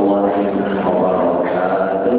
warahmatullahi wabarakatuh.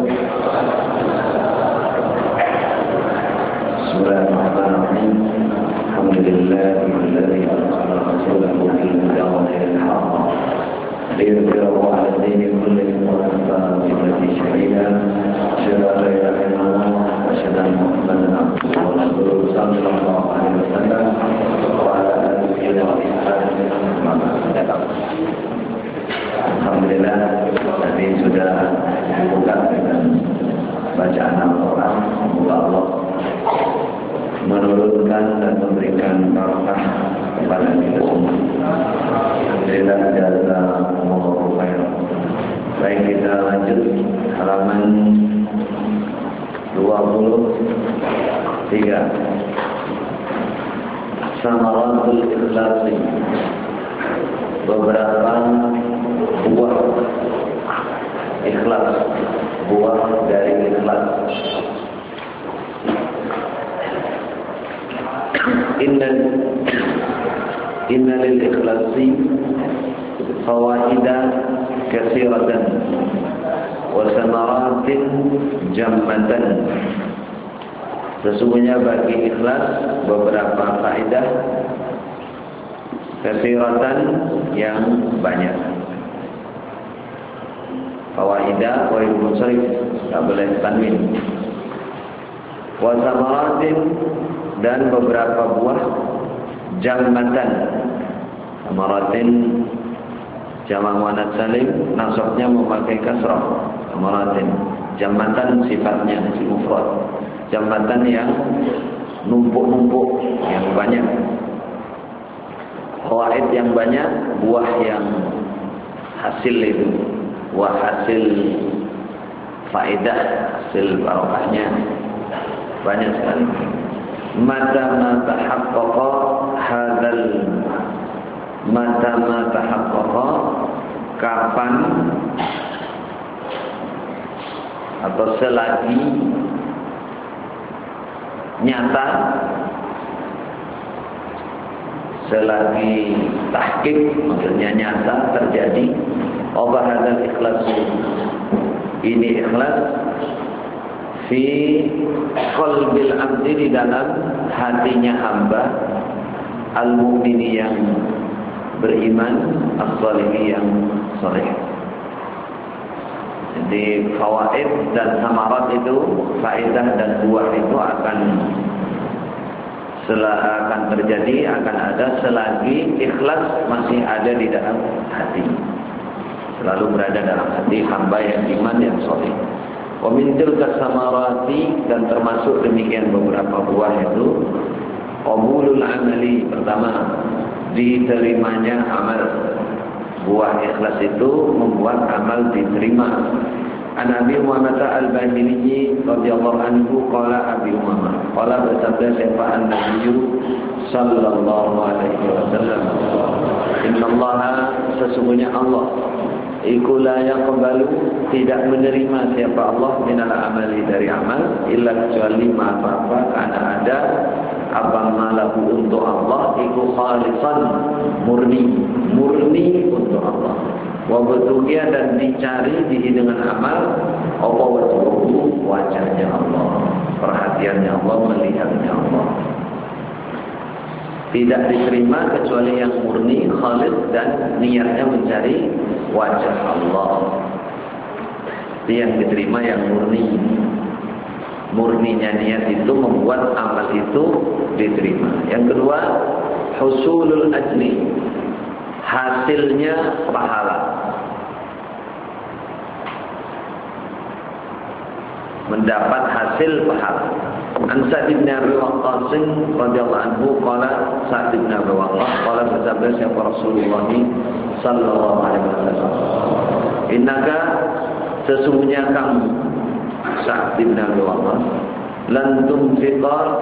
Bismillahirrahmanirrahim. Alhamdulillahilladzi arsala rasulahu bil huda wa dinil haqq liyudhhirahu 'ala ad-dini kullihi wa kafa billahi shahida. Asyhadu an la ilaha illallah wa asyhadu anna Muhammadan abduhu wa rasuluhu sallallahu alaihi wasallam wa ala alihi wa sahbihi wa man walah. Alhamdulillah tadi sudah dibuka dengan bacaan Al-Quran. Semoga Allah menurunkan dan memberikan barakah kepada kita semua. Alhamdulillah jazakumullahu khairan. Baik, kita lanjut halaman 23. Samaratul Ikhlasi. Beberapa buah ikhlas, buah dari ikhlas. Inna lil ikhlasi fawaida katsiratan wa samaratin jammatan. Sesungguhnya bagi ikhlas beberapa faedah katsiratan yang banyak. Fawaidah wa munsharif, tak boleh tanwin. Wa samaratin, dan beberapa buah jammatan. Samaratin jamak muannats salim, nasabnya memakai kasrah. Samaratin, jammatan sifatnya mufrad. Jammatan yang numpuk-numpuk, yang banyak. Fawaid yang banyak, buah yang hasil itu, buah hasil faedah, hasil barokahnya banyak sekali. Mata ma tahaqqaqa hadzal, mata ma tahaqqaqa, kapan atau selagi nyata, selagi tahqiq, maksudnya nyata terjadi. Apa hadzal ikhlas, ini ikhlas fi qalbil abdi, di dalam hatinya hamba, al-mu'mini yang beriman, as-salihi yang saleh. Jadi fawaid dan samarat itu, faedah dan buah itu akan terjadi, akan ada selagi ikhlas masih ada di dalam hati, selalu berada dalam hati hamba yang iman, yang saleh. Wa min tilka samarati, dan termasuk demikian beberapa buah itu qabulul amali. Pertama, diterimanya amal. Buah ikhlas itu membuat amal diterima. An Abi Umamah Al-Bahili radhiyallahu anhu qala, Abi Umamah qala, bersabda siapa an-Nabi sallallahu alaihi wasallam, innallaha, sesungguhnya Allah, iku la yaqbalu, tidak menerima siapa Allah, minal amali, dari amal, illa kecuali apa-apa karena ada apa malahu, untuk Allah, iku khalisan, murni untuk Allah. Wa betukia, dan dicari dihi dengan amal, apa wajhuhu, wajahnya Allah, perhatiannya Allah, melihatnya Allah. Tidak diterima kecuali yang murni, khalis, dan niatnya mencari wajah Allah. Itu yang diterima, yang murni. Murninya niat itu membuat amal itu diterima. Yang kedua, husulul ajri, hasilnya pahala. Mendapat hasil pahala. An Sa'd bin Abi Waqqas radhiyallahu anhu qala, Sa'd bin Abi Waqqas qala, bersabda siapa Rasulullah sallallahu alaihi wasallam, innaka, sesungguhnya kamu, Sa'd bin Abi Waqqas, lan tunfiqa,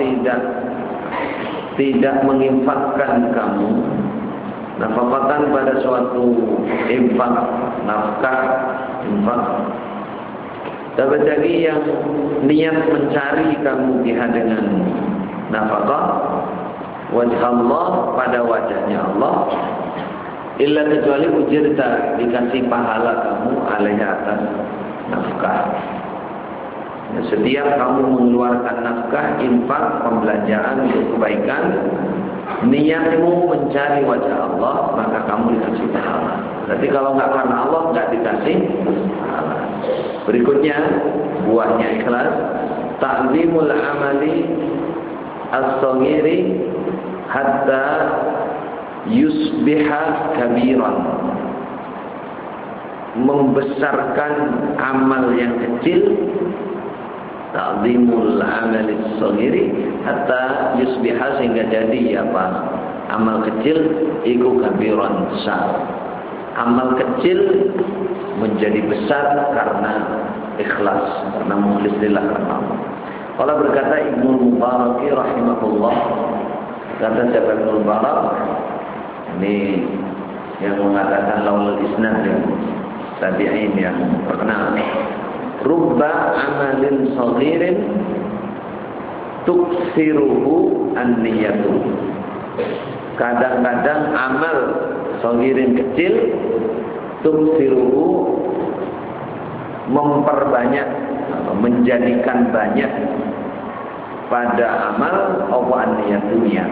tidak menginfakkan kamu, nafkahkan pada suatu infak, nafkah, infak, tabtagi, yang niat mencari kamu biha dengan nafkah, wajh Allah, pada wajahnya Allah, illa kecuali ujirta, dikasih pahala kamu alaiha atas nafkah. Ya, setiap kamu mengeluarkan nafkah, infak, pembelanjaan untuk kebaikan, niatmu mencari wajah Allah, maka kamu dikasih pahala. Berarti kalau nggak karena Allah, nggak dikasih pahala. Berikutnya, buahnya ikhlas, ta'zimul amali as-saghiri hatta yusbiha kabiran. Membesarkan amal yang kecil, ta'zimul amali as-saghiri hatta yusbiha, sehingga jadi apa? Amal kecil iku kabiran, besar. Amal kecil menjadi besar karena ikhlas, karena mukhlis lillah, karena Allah. Kalau berkata Ibnu Mubarak rahimahullah, kata siapa Ibnu Mubarak? Ini yang mengatakan laul isnad yang tabi'in yang terkenal. Rubba amalin saghirin tuksiruhu an-niyatu. Kadang-kadang amal saghirin kecil, tuksiruhu, memperbanyak, menjadikan banyak pada amal apa an-niyatu, niat.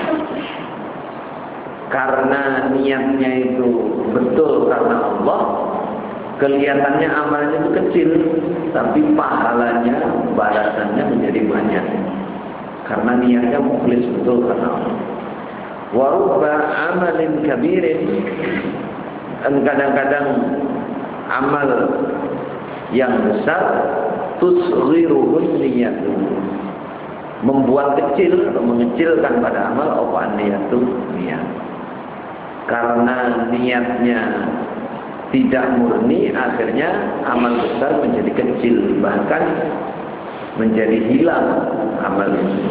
Karena niatnya itu betul karena Allah, kelihatannya amalnya itu kecil, tapi pahalanya, balasannya menjadi banyak. Karena niatnya mukhlis betul karena Allah. Wa rubba amalin kabirin, dan kadang-kadang amal yang besar tusghiruhun niyatu, membuat kecil atau mengecilkan pada amal apa niyatu, niat. Karena niatnya tidak murni, akhirnya amal besar menjadi kecil, bahkan menjadi hilang amal itu.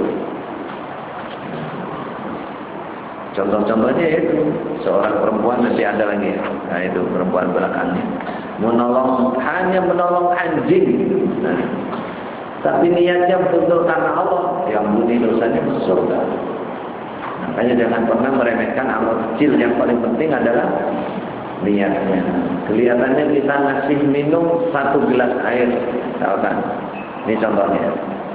Contoh-contohnya itu seorang perempuan, nanti ada lagi, nah itu perempuan belakangnya, hanya menolong anjing, nah, tapi niatnya betul karena Allah, yang ampuni dosanya masuk surga. Makanya jangan pernah meremehkan amal kecil. Yang paling penting adalah niatnya. Kelihatannya kita ngasih minum 1 gelas air, misalkan, ini contohnya.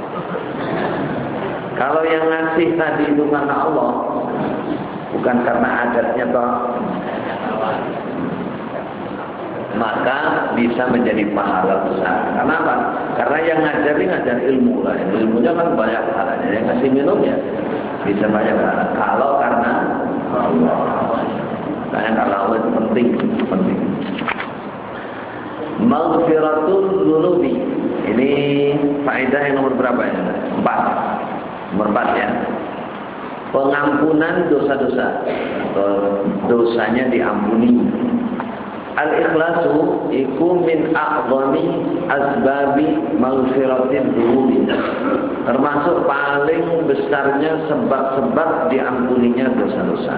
Kalau yang ngasih tadi itu karena Allah, bukan karena adatnya toh, maka bisa menjadi pahala besar. Kenapa? Karena yang ngajar ilmu lah. Ilmunya kan banyak pahalanya. Yang ngasih minumnya bisa banyak pahala. Kalau karena Allah, karena kalau Allah itu penting. Maghfiratul dzunubi. Ini faedah yang nomor berapa ya? 4. Nomor 4 ya. Pengampunan dosa-dosa, atau dosanya diampuni. Al-ikhlasu iku min a'zami asbabi maghfiratil dzunubi. Termasuk paling besarnya sebab-sebab diampuninya dosa-dosa.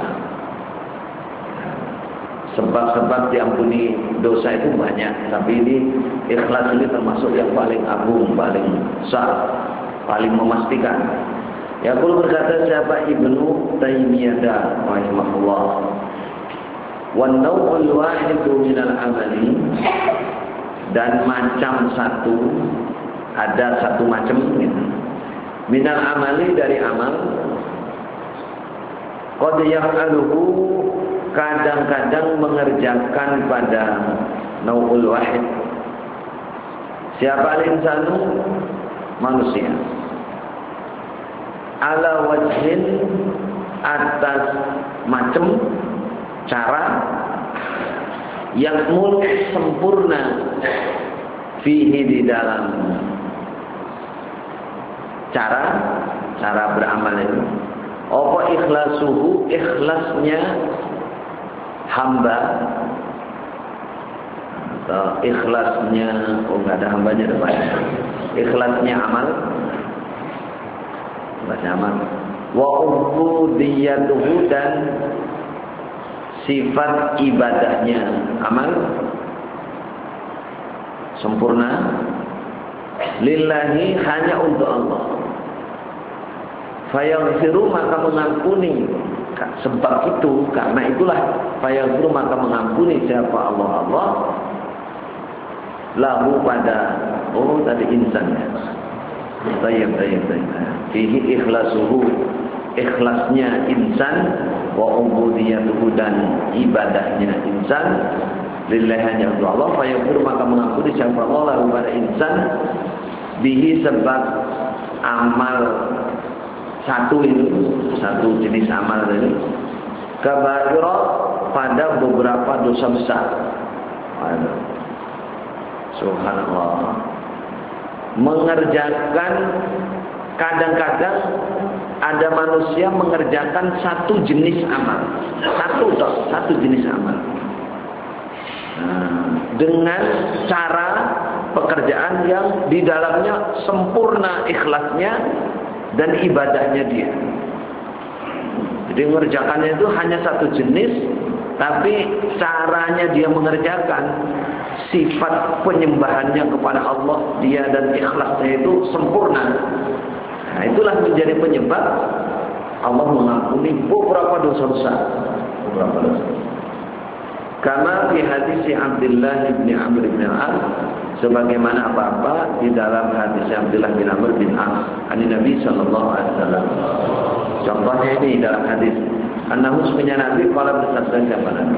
Sebab-sebab diampuni dosa itu banyak, tapi ini ikhlas ini termasuk yang paling agung, paling besar, paling memastikan. Yaqul, berkata siapa Ibnu Taimiyah rahimahullah, wan naw'ul wahidu minal amali, dan macam satu, ada satu macam gitu, minal amali, dari amal, qad yaf'aluhu, kadang-kadang mengerjakan pada naw'ul wahid. Siapa al-insanu? Manusia. Ala wajhin, atas macam cara, yakmul, sempurna, fihi, di dalam cara beramal itu. Apa ikhlasuhu, ikhlasnya hamba, atau ikhlasnya, enggak ada hambanya depannya, ikhlasnya amal, wa ubudiyatuhu, dan sifat ibadahnya amal sempurna, lillahi, hanya untuk Allah. Fayaghfiru, maka mengampuni, sebab itu, karena itulah fayaghfiru maka mengampuni siapa Allah lahu pada tadi insannya. Tayyib. Fihi ikhlasuhu, ikhlasnya insan, wa ubudiyatuhu dan ibadahnya insan lillahi hanya untuk Allah. Fayaghfiru maka mengampuni siapa Allah lahu pada insan bihi sebab amal satu jenis amal ini kabaira pada beberapa dosa besar. Subhanallah. Mengerjakan, kadang-kadang ada manusia mengerjakan satu jenis amal, satu jenis amal, dengan cara pekerjaan yang di dalamnya sempurna ikhlasnya dan ibadahnya dia. Jadi mengerjakannya itu hanya satu jenis, tapi caranya dia mengerjakan, sifat penyembahannya kepada Allah dia dan ikhlasnya itu sempurna. Nah, itulah menjadi penyebab Allah mengampuni beberapa dosa besar. Karena di hadis Abdullah bin Amr bin As, sebagaimana apa-apa di dalam hadis Abdullah bin Amr bin As dari Nabi sallallahu alaihi wasallam. Contohnya ini dalam hadis, annahu punya Nabi qala bersabda siapa Nabi?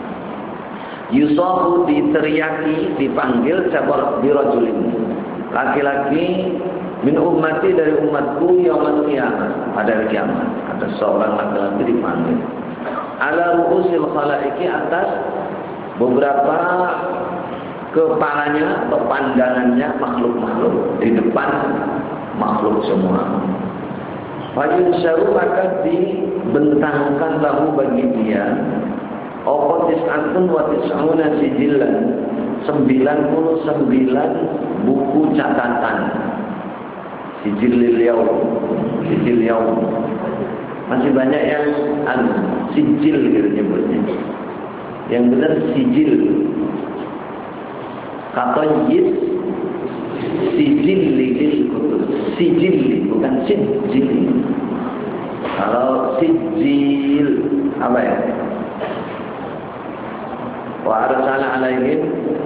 Yusahu diteriaki, dipanggil sabar birajulin, laki-laki min ummati dari umatku yaumul qiyamah, pada hari kiamat ada seorang laki-laki dipanggil ala ru'usil khalaiki, atas beberapa kepalanya atau pandangannya makhluk-makhluk, di depan makhluk semua. Fajun syaru maka dibentangkan lahu bagi dia okotis antun watis auna sijilan, 99 buku catatan. Sijil yaum. Masih banyak yang sijil gitu nyebutnya. Yang benar sijil. Kata sijil kutub. Sijil bukan sijil. Kalau sijil apa ya? Wa arsala alaihim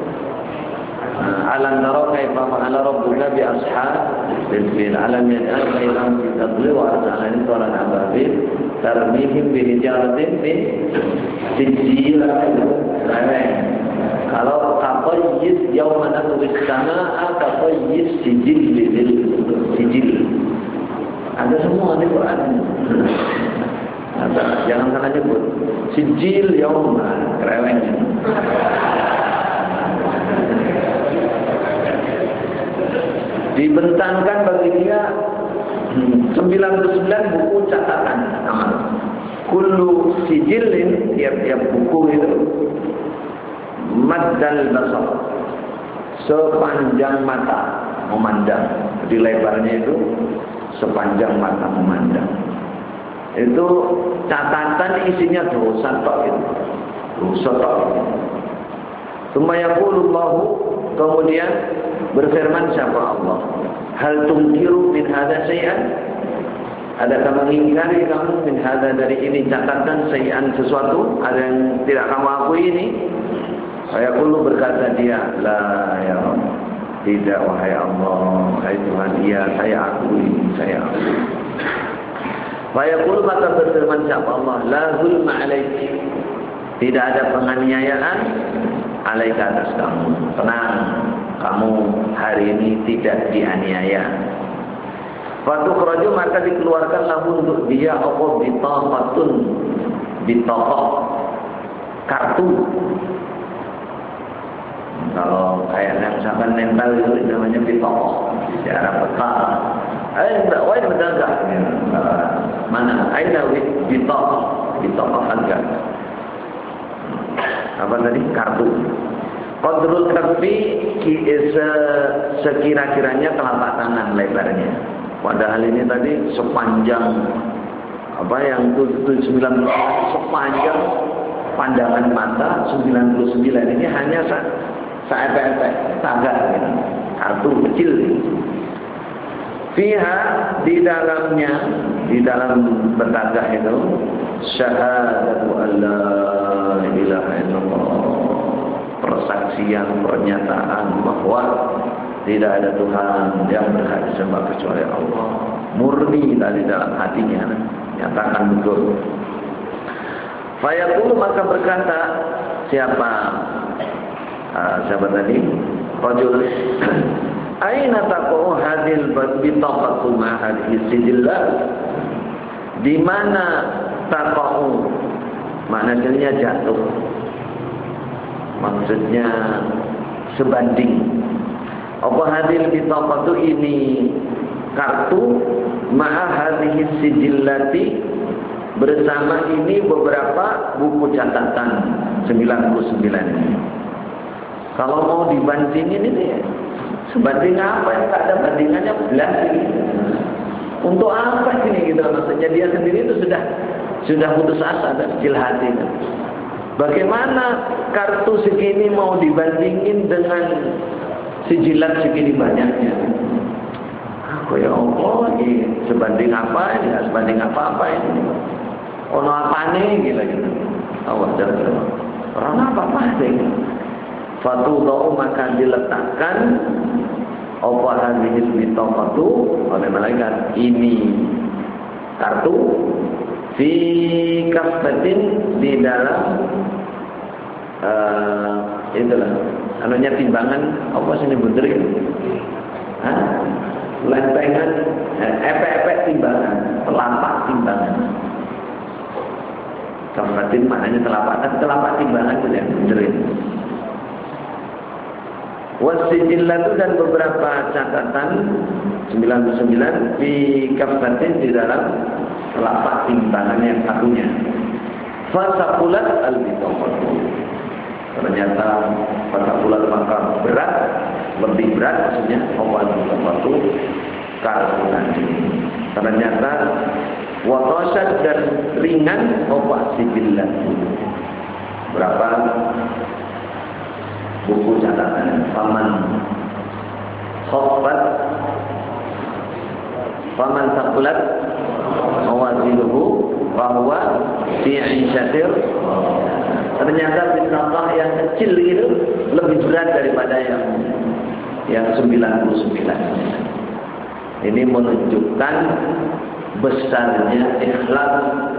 alam tara kaifa fa'ala rabbuka bi ashabil fil alam yaj'al kaydahum fi tadlil wa arsala alaihim tawran ababil tarmihim bi hijaratin min sijil. Kalau kaqayyis yawma natwis samaa kaqayyis sijil sijil. Ada semua di Quran. Jangan salah nyebut sijil yawma, kereweng. Dibentangkan bagi dia 99 buku catatan amal. Kullu sijilin, tiap-tiap buku itu maddal basar, sepanjang mata memandang. Jadi lebarnya itu sepanjang mata memandang. Itu catatan isinya dosa tok itu. Dosa tok. Sumayaqulullahu, kemudian berfirman siapa Allah? Hal tunkiru min hadza syai'an? Adakah mengingkari kamu min hadza dari ini catatan syai'an sesuatu? Ada yang tidak kamu akui ini? Sayaqulu, berkata dia, la ya Rabb, tidak wahai Allah, wahai Tuhan, iya saya akui. Sayaqulu, maka berfirman siapa Allah? La zulma alaiki, tidak ada penganiayaan alaika atas kamu. Tenang, kamu hari ini tidak dianiaya. Fatukhraju, maka dikeluarkan lahu untuk dia apa bitaqatun, bitaqah, kartu. Kalau kayaknya misalkan nempel itu namanya bitaqah, secara peta. Enggak, wah ini betul enggak? Mana? Aina bitaqah harga. Apa tadi? Kartu. Qadrul kafi, sekira-kiranya telapak tangan lebarnya. Padahal ini tadi sepanjang apa yang 99 sepanjang pandangan mata 99. Ini hanya saepek-epek, tagak gitu. Kartu kecil. Fiha, di dalamnya, di dalam bertagah itu, syahadatu alla ilaha illallah, persaksian, pernyataan bahwa tidak ada Tuhan yang berhak disembah kecuali Allah. Murni dari dalam hatinya, nyatakan betul. Fayaqulu, maka berkata siapa tadi? Rajul. Aina taqu hadil bitaqatu ma hadhihi sijillah? Di mana taqu? Maknanya jatuh. Maksudnya sebanding. Apa hadil bitaqatu ini kartu ma hadhihi sijillati, bersama ini beberapa buku catatan 99 ini. Kalau mau dibandingin ini sebanding apa yang tak ada bandingannya belas ini. Untuk apa ini gitu? Maksudnya dia sendiri itu sudah putus asa dan kecil hati. Bagaimana kartu segini mau dibandingin dengan sijilat segini banyaknya? Aku ya Allah, ini sebanding apa ini? Sebanding apa ini? Ono apa nih gitu. Awas jangan. Orang apa sih? Fatudau, maka diletakkan apa hadhil bitaqatu oleh malaikat ini kartu fi kaffatin, di dalam itulah anunya timbangan apa sini bener gitu. Lempengan epek timbangan, telapak timbangan. Kaffatin maknanya telapak timbangan itu yang benerin. Wasijillatu, dan beberapa catatan 99 di kaffatin, di dalam telapak timbangan yang satunya. Fasaqulat al-bitaqatu, ternyata fasaqulat maka berat, lebih berat maksudnya al-bitaqatu kartu tadi. Ternyata watosat, dan ringan sijillatu. Berapa buku catatan? Faman saqulat mawazinuhu bahwa fi 'isyatir. Ternyata bitaqah yang kecil itu lebih berat daripada yang 99. Ini menunjukkan besarnya ikhlas.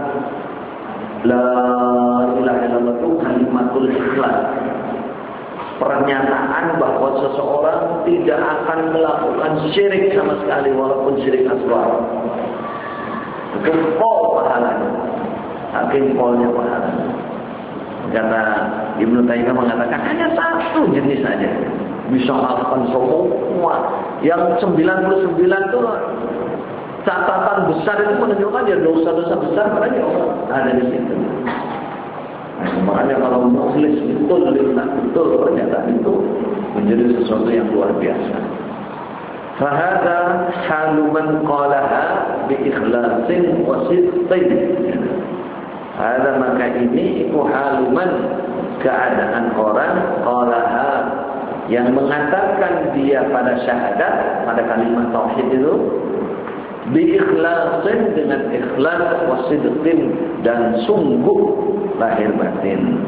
La ilaha illallah itu kalimatul ikhlas. Pernyataan bahwa seseorang tidak akan melakukan syirik sama sekali, walaupun syirik asghar. Itu pol pahalanya, saking polnya pahalanya. Kata Ibnu Taimiyah mengatakan hanya satu jenis saja bisa melakukan semua. Yang 99 itu catatan besar itu menunjukkan dia dosa-dosa besar padanya orang ada di situ. Makanya kalau mukhlis betul pernyataan itu menjadi sesuatu yang luar biasa. Fahada haluman qalaha bi ikhlasin wa sidqin. Ada, maka ini itu haluman, keadaan orang qalaha, yang mengatakan dia pada syahadat, pada kalimat tauhid itu bi ikhlasin, dengan ikhlas, wa sidqin, dan sungguh lahir batin.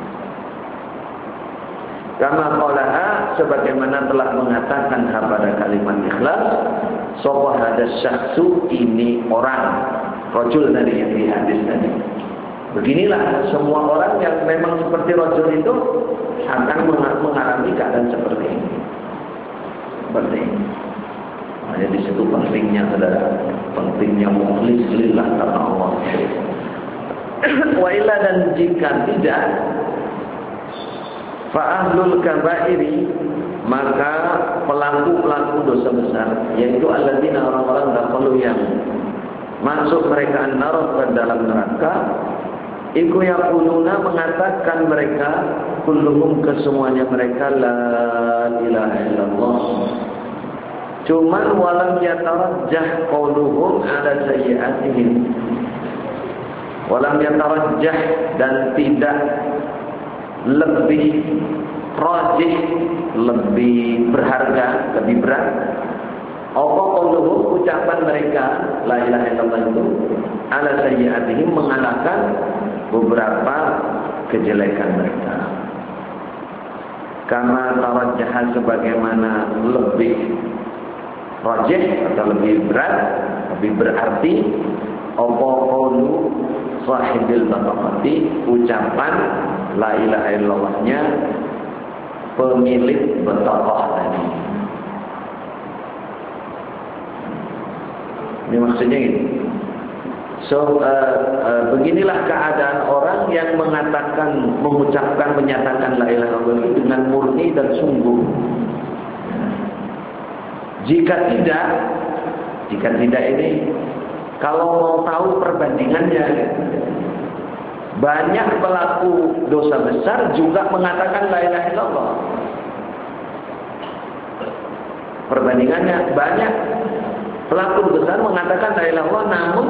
Kama qalaha, sebagaimana telah mengatakan pada kalimat ikhlas, sapa hadas syakhsu, ini orang, rajul tadi yang di hadis tadi. Beginilah semua orang yang memang seperti rajul itu akan mengalami keadaan seperti ini. Seperti ini. Hanya di situ pentingnya, saudara, pentingnya mukhlis lillah karena Allah. Wa illa, dan jika tidak, fa ahlul kabairi, maka pelaku-pelaku dosa besar, yaitu alladzina, orang-orang dakhalu yang masuk mereka an-nar, ke dalam neraka, iku yaquluna, mengatakan mereka, kulluhum, kesemuanya mereka, la ilaha illallah. Cuman walam yatarajjah qauluhum ala sayyi'atihim. Walam yatarajjah, dan tidak lebih rajih, lebih berharga, lebih berat Apa qauluhum, ucapan mereka la ilaha illallah itu ala sayyi'atihim, mengalahkan beberapa kejelekan mereka. Kama tarajjaha, sebagaimana lebih rajih atau lebih berat, lebih berarti apa qaulu sahibil bataqati, ucapan la ilaha illallahnya pemilik bataqah tadi. Ini maksudnya ini. Beginilah keadaan orang yang mengatakan, mengucapkan, menyatakan la ilaha illallah dengan murni dan sungguh. Jika tidak ini, kalau mau tahu perbandingannya, banyak pelaku dosa besar juga mengatakan la ilaha illallah. Perbandingannya, banyak pelaku besar mengatakan la ilaha illallah, namun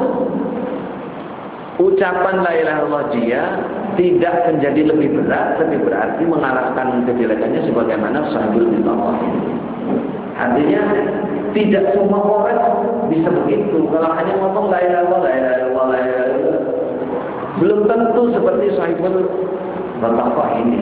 ucapan la ilaha illallah dia tidak menjadi lebih berat, lebih berarti mengalahkan kejelekannya sebagaimana sahibul bittaqah. Artinya tidak semua orang bisa begitu. Kalau hanya ngomong la ilaha illallah, la ilaha illallah, la ilaha illallah, belum tentu seperti sahibul bittaqah ini.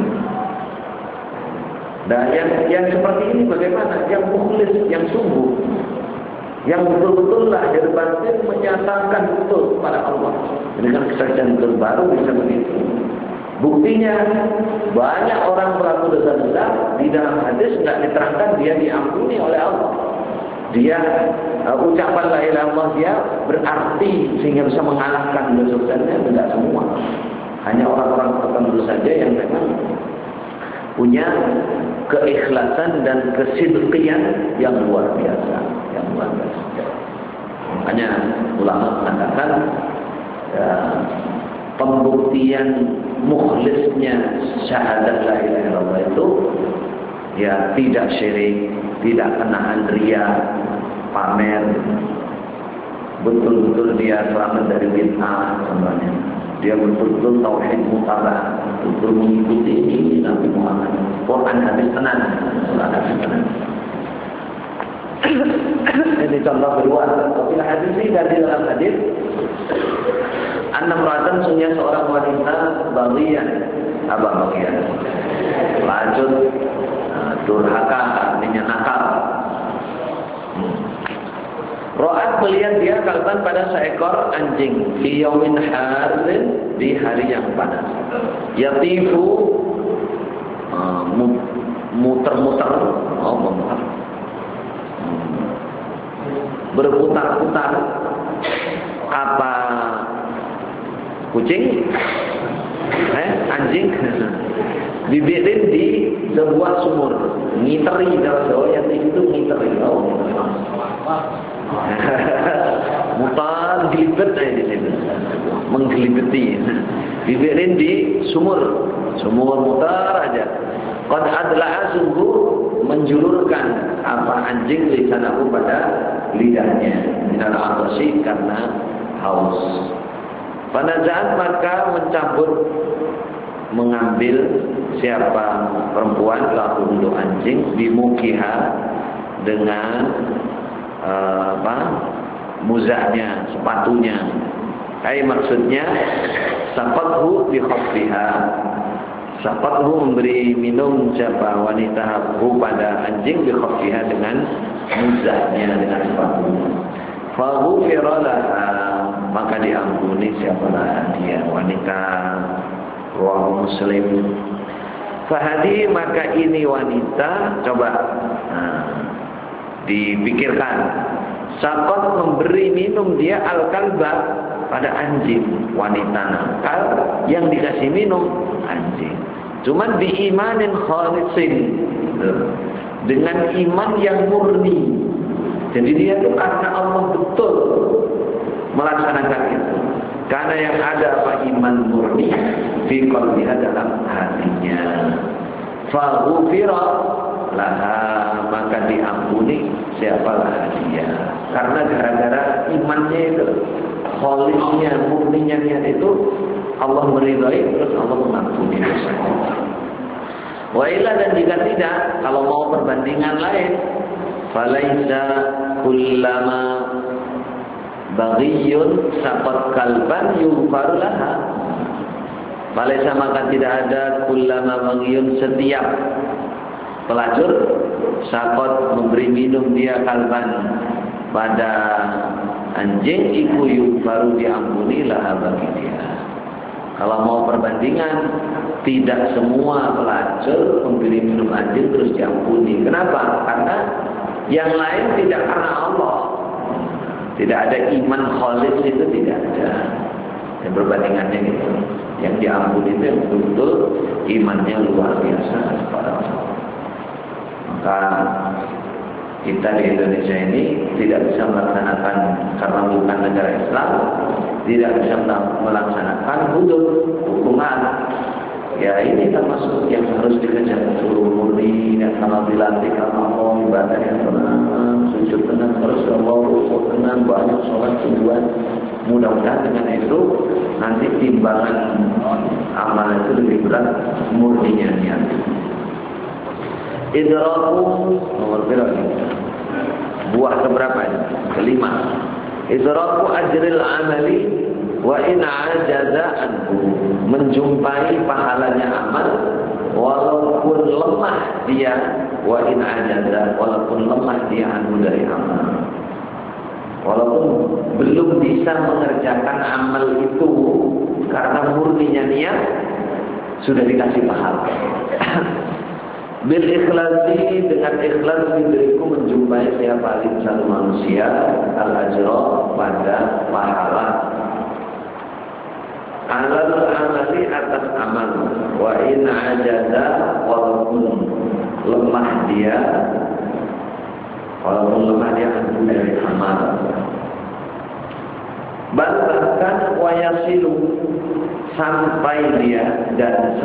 Dan yang seperti ini bagaimana? Yang mukhlis, yang sungguh, yang betul-betul lahir batin menyatakan betul kepada Allah dengan kesaksian betul, baru bisa begitu. Buktinya banyak orang pelaku dosa besar di dalam hadis nggak diterangkan dia diampuni oleh Allah. Dia ucapan la ilaha illallah dia berarti sehingga bisa mengalahkan dosa-dosanya, tidak semua. Hanya orang-orang tertentu saja yang memang punya keikhlasan dan kesidqian yang luar biasa, yang luar biasa. Makanya ulama mengatakan pembuktian mukhlisnya syahadat la ilaha illallah itu ya tidak syirik, tidak kenaan riya, pamer, betul-betul dia selamat dari bid'ah sebenarnya. Dia betul-betul tauhid mutabah, betul mengikuti ini Nabi Muhammad. Quran hadis tenan, Quran hadis tenan. Ini contoh kedua. Tapi hadis ini dari dalam hadis, An-Namratan sunya seorang wanita bagian, apa bagian? Lanjut durhaka, artinya nakal. Ro'at, melihat dia kalban pada seekor anjing fi yaumin harin, di hari yang panas. Yatifu, muter-muter, berputar-putar. Apa kucing? Anjing. Dibiarin di sebuah sumur, ngiteri, kalau yatifu itu ngiteri. Mutar, gelibet di sini, menggelibeti. Dibiarin di sumur mutar aja. Qad adla'a, sungguh menjulurkan apa anjing lisanahu pada lidahnya, minal atasi, karena haus. Fanaza'at, maka mencabut, mengambil siapa perempuan lahu untuk anjing, bimukiha, dengan muzahnya, sepatunya. Maksudnya saqathu bi khaffiha. Saqathu, memberi minum siapa wanita hu pada anjing, bi khaffiha, dengan muzahnya, dengan sepatunya. Fa ghufira laha, maka diampuni siapa dia wanita. Rawahu Muslim. Fahadi, maka ini wanita, coba dipikirkan. Sakot, memberi minum dia al-kalba, pada anjing. Wanita nakal yang dikasih minum anjing. Cuman biimanin khalisin, dengan iman yang murni. Jadi dia itu karena Allah betul melaksanakan itu. Karena yang ada apa, iman murni fi qalbiha, dalam hatinya. Fa ghufira laha, maka diampuni siapalah dia. Karena gara-gara imannya itu, kholisnya, murninya niat itu, Allah meridai, terus Allah mengampuni dosanya. Wa illa, dan jika tidak, kalau mau perbandingan lain, falaisa kullama baghiyun saqat kalban yughfaru laha. Falaisa maka tidak ada kullama baghiyun setiap pelacur saqat memberi minum dia kalban pada anjing iku yughfaru diampuni laha bagi dia. Kalau mau perbandingan, tidak semua pelacur memberi minum anjing terus diampuni. Kenapa? Karena yang lain tidak karena Allah. Tidak ada iman khalis, itu tidak ada. Dan perbandingannya gitu. Yang diampuni itu yang betul-betul imannya luar biasa kepada Allah. Maka kita di Indonesia ini tidak bisa melaksanakan, karena bukan negara Islam, tidak bisa melaksanakan hudud, hukuman. Ya ini termasuk yang harus dikejar, suruh murni, dan kalau dilatih karena Allah, ibadah yang tenang, sujud tenang, terus Allah, rukuk tenang, banyak sholat tujuan. Mudah-mudahan dengan itu nanti timbangan amal itu lebih berat, murninya niat. Idraku nomor berapa? Buah keberapa ini? Kelima. Idraku ajril amali wa in ajaza anhu. Menjumpai pahalanya amal walaupun lemah dia, wa in ajaza, walaupun lemah dia anhu dari amal. Walaupun belum bisa mengerjakan amal itu karena murninya niat, sudah dikasih pahala. Bil ikhlasi, dengan ikhlas diberiku menjumpai siapa insan manusia al ajra pada pahala. Alal amali atas amal, wa in ajaza, walaupun lemah dia dari amal. Bahkan wayasilu, sampai dia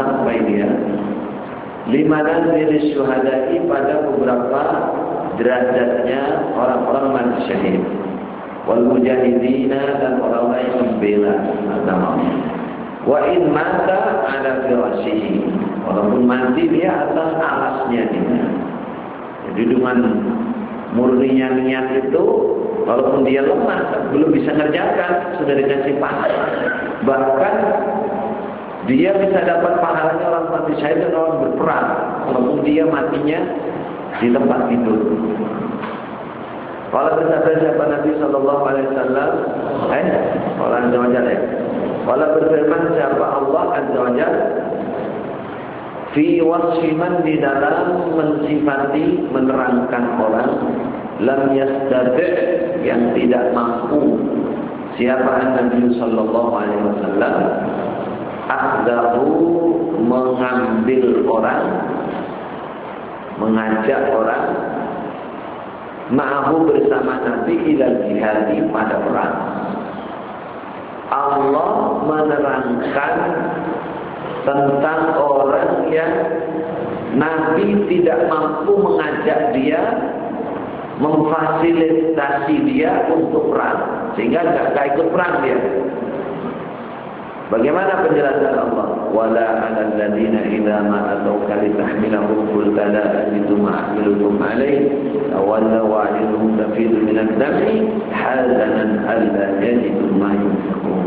limanan diri syuhada'i, pada beberapa derajatnya orang-orang mati syahid, wal mujahidina, dan orang-orang yang membela agama. Wa in mata ala firasyihi, walaupun mati dia atas alasnya dia. Jadi dengan murninya niat itu, walaupun dia lemah, belum bisa ngerjakan, sudah dikasih pahala. Bahkan dia bisa dapat pahalanya orang mati syahid dan orang berperang, walaupun dia matinya di tempat tidur. Kalau bersabda siapa Nabi Sallallahu Alaihi Wasallam, Allah Azza wa Jalla, kalau berfirman siapa Allah Azza wa Jalla, fi wasfiman, di dalam mensifati, menerangkan orang, lam yastati', yang tidak mampu, siapa Nabi Sallallahu Alaihi Wasallam, akhdahu, mengambil orang, mengajak orang, ma'ahu, bersama Nabi, ilal jihadi, pada perang. Allah menerangkan tentang orang yang Nabi tidak mampu mengajak dia, memfasilitasi dia untuk perang, sehingga tidak ikut perang dia. Bagaimana penjelasan Allah? Wala 'alal ladzina idza ma atauka litahmilahum qulta la ajidu ma ahmilukum alayhi tawallaw 'anhum tafidu min ad-dam'i hazanan alla yajidu ma yunfiqun.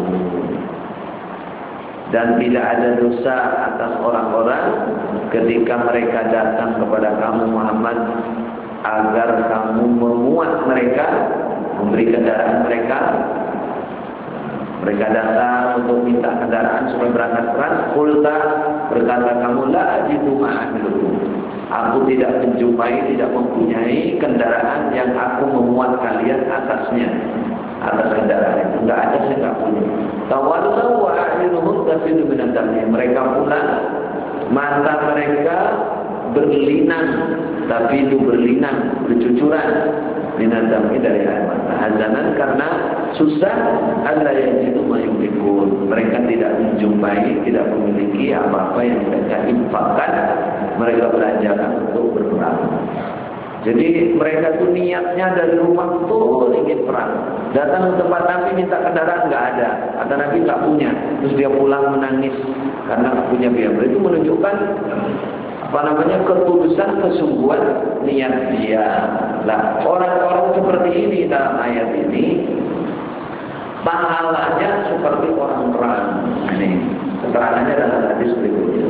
Dan tidak ada dosa atas orang-orang ketika mereka datang kepada kamu Muhammad agar kamu memuat mereka, memberi kendaraan mereka. Mereka datang untuk minta kendaraan supaya berangkat perang. Qulta, berkata kamu, la ajidu ma'amilukum, aku tidak menjumpai, tidak mempunyai kendaraan yang aku memuat kalian atasnya, atas kendaraan itu. Enggak ada, saya enggak punya. Tawallaw wa a'yunuhum tafidu min ad-dam'i, mereka pulang, mata mereka berlinang, tafidu, berlinang, bercucuran, min ad-dam'i, dari air mata, hazanan, karena susah, alla yajidu ma yunfiqun, mereka tidak menjumpai, tidak memiliki apa-apa yang mereka infakkan, mereka belanjakan untuk berperang. Jadi mereka tuh niatnya dari rumah tuh ingin perang. Datang ke tempat Nabi minta kendaraan, nggak ada. Kata Nabi nggak punya. Terus dia pulang menangis karena nggak punya biaya. Itu menunjukkan ketulusan, kesungguhan niat dia. Nah, orang-orang seperti ini dalam ayat ini pahalanya seperti orang perang. Ini keterangannya dalam hadis berikutnya.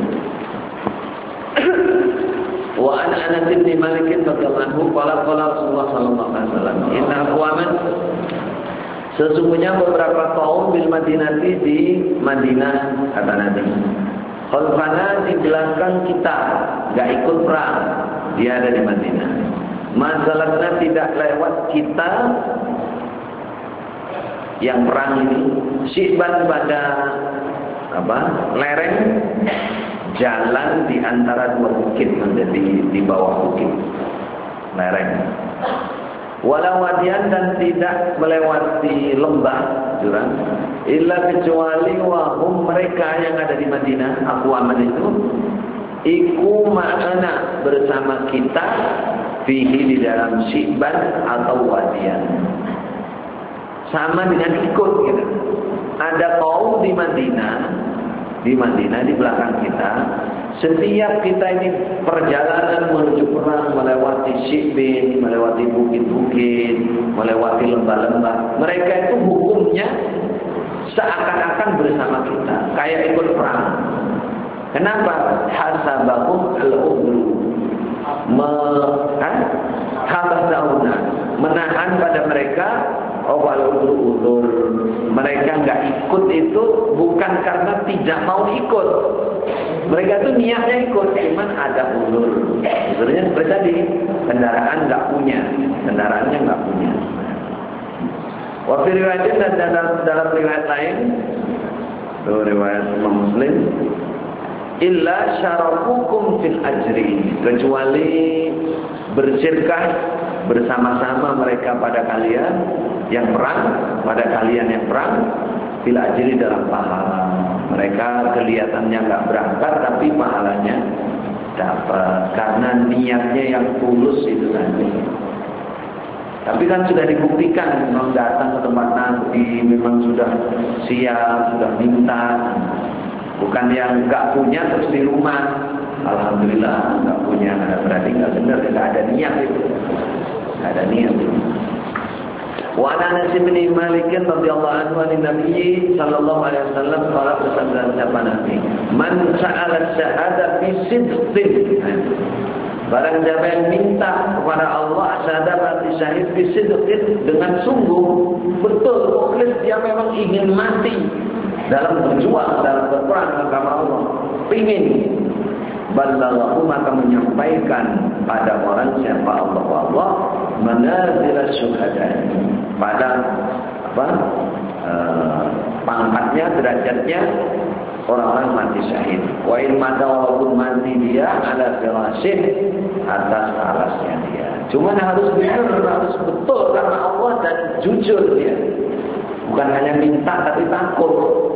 Wa an Anas bin Malik radhiyallahu anhu qala Rasulullah sallallahu alaihi wasallam inna aqwaman, sesungguhnya beberapa kaum bil Madinati di Madinah, kata Nabi, khalfana di belakang kita, enggak ikut perang, dia ada di Madinah. Masalahnya tidak lewat kita yang perang ini, syiban pada lereng jalan di antara dua bukit, menjadi di bawah bukit lereng. Walau wadian, dan tidak melewati lembah jurang, illa kecuali wahum, mereka yang ada di Madinah, aqwaman itu, iku ma'ana, bersama kita, fihi, di dalam syiban atau wadian, sama dengan ikut gitu. Ada kaum di Madinah di belakang kita. Setiap kita ini perjalanan menuju perang, melewati syibin, melewati bukit-bukit, melewati lembah-lembah, mereka itu hukumnya seakan-akan bersama kita, kayak ikut perang. Kenapa? Hasabahum al-udru, menahan pada mereka udur. Mereka nggak ikut itu bukan karena tidak mau ikut. Mereka itu niatnya ikut, cuman ada udur. Udurnya seperti tadi, kendaraannya nggak punya. Waktu riwayatnya dan dalam riwayat lain, riwayat Imam Muslim, illa syarafukum fil ajri, kecuali bersyirkah bersama-sama mereka pada kalian yang perang, fil ajri, dalam pahala. Mereka kelihatannya nggak berangkat, tapi pahalanya dapat karena niatnya yang tulus itu tadi. Tapi kan sudah dibuktikan, memang datang ke tempat Nabi, memang sudah siap, sudah minta. Bukan yang nggak punya terus di rumah, alhamdulillah nggak punya, berarti nggak benar, nggak ada niat itu, Wa Anas bin Malik radhiyallahu anhu an Nabi sallallahu alaihi wasallam qala, bersabda Nabi, man sa'ala syahada fi sidqin, barang siapa yang minta kepada Allah syahadat mati syahid fi sidqin, dengan sungguh betul mukhlis, dia memang ingin mati dalam berjuang, dalam berperang agama Allah, ingin, balaghahu, maka menyampaikan pada orang siapa Allah manazil syuhada, pada pangkatnya, derajatnya orang-orang mati syahid. Wa in mata, walaupun mati dia ala firashin, atas alasnya dia. Cuma harus benar, harus betul karena Allah dan jujur dia. Bukan hanya minta tapi takut.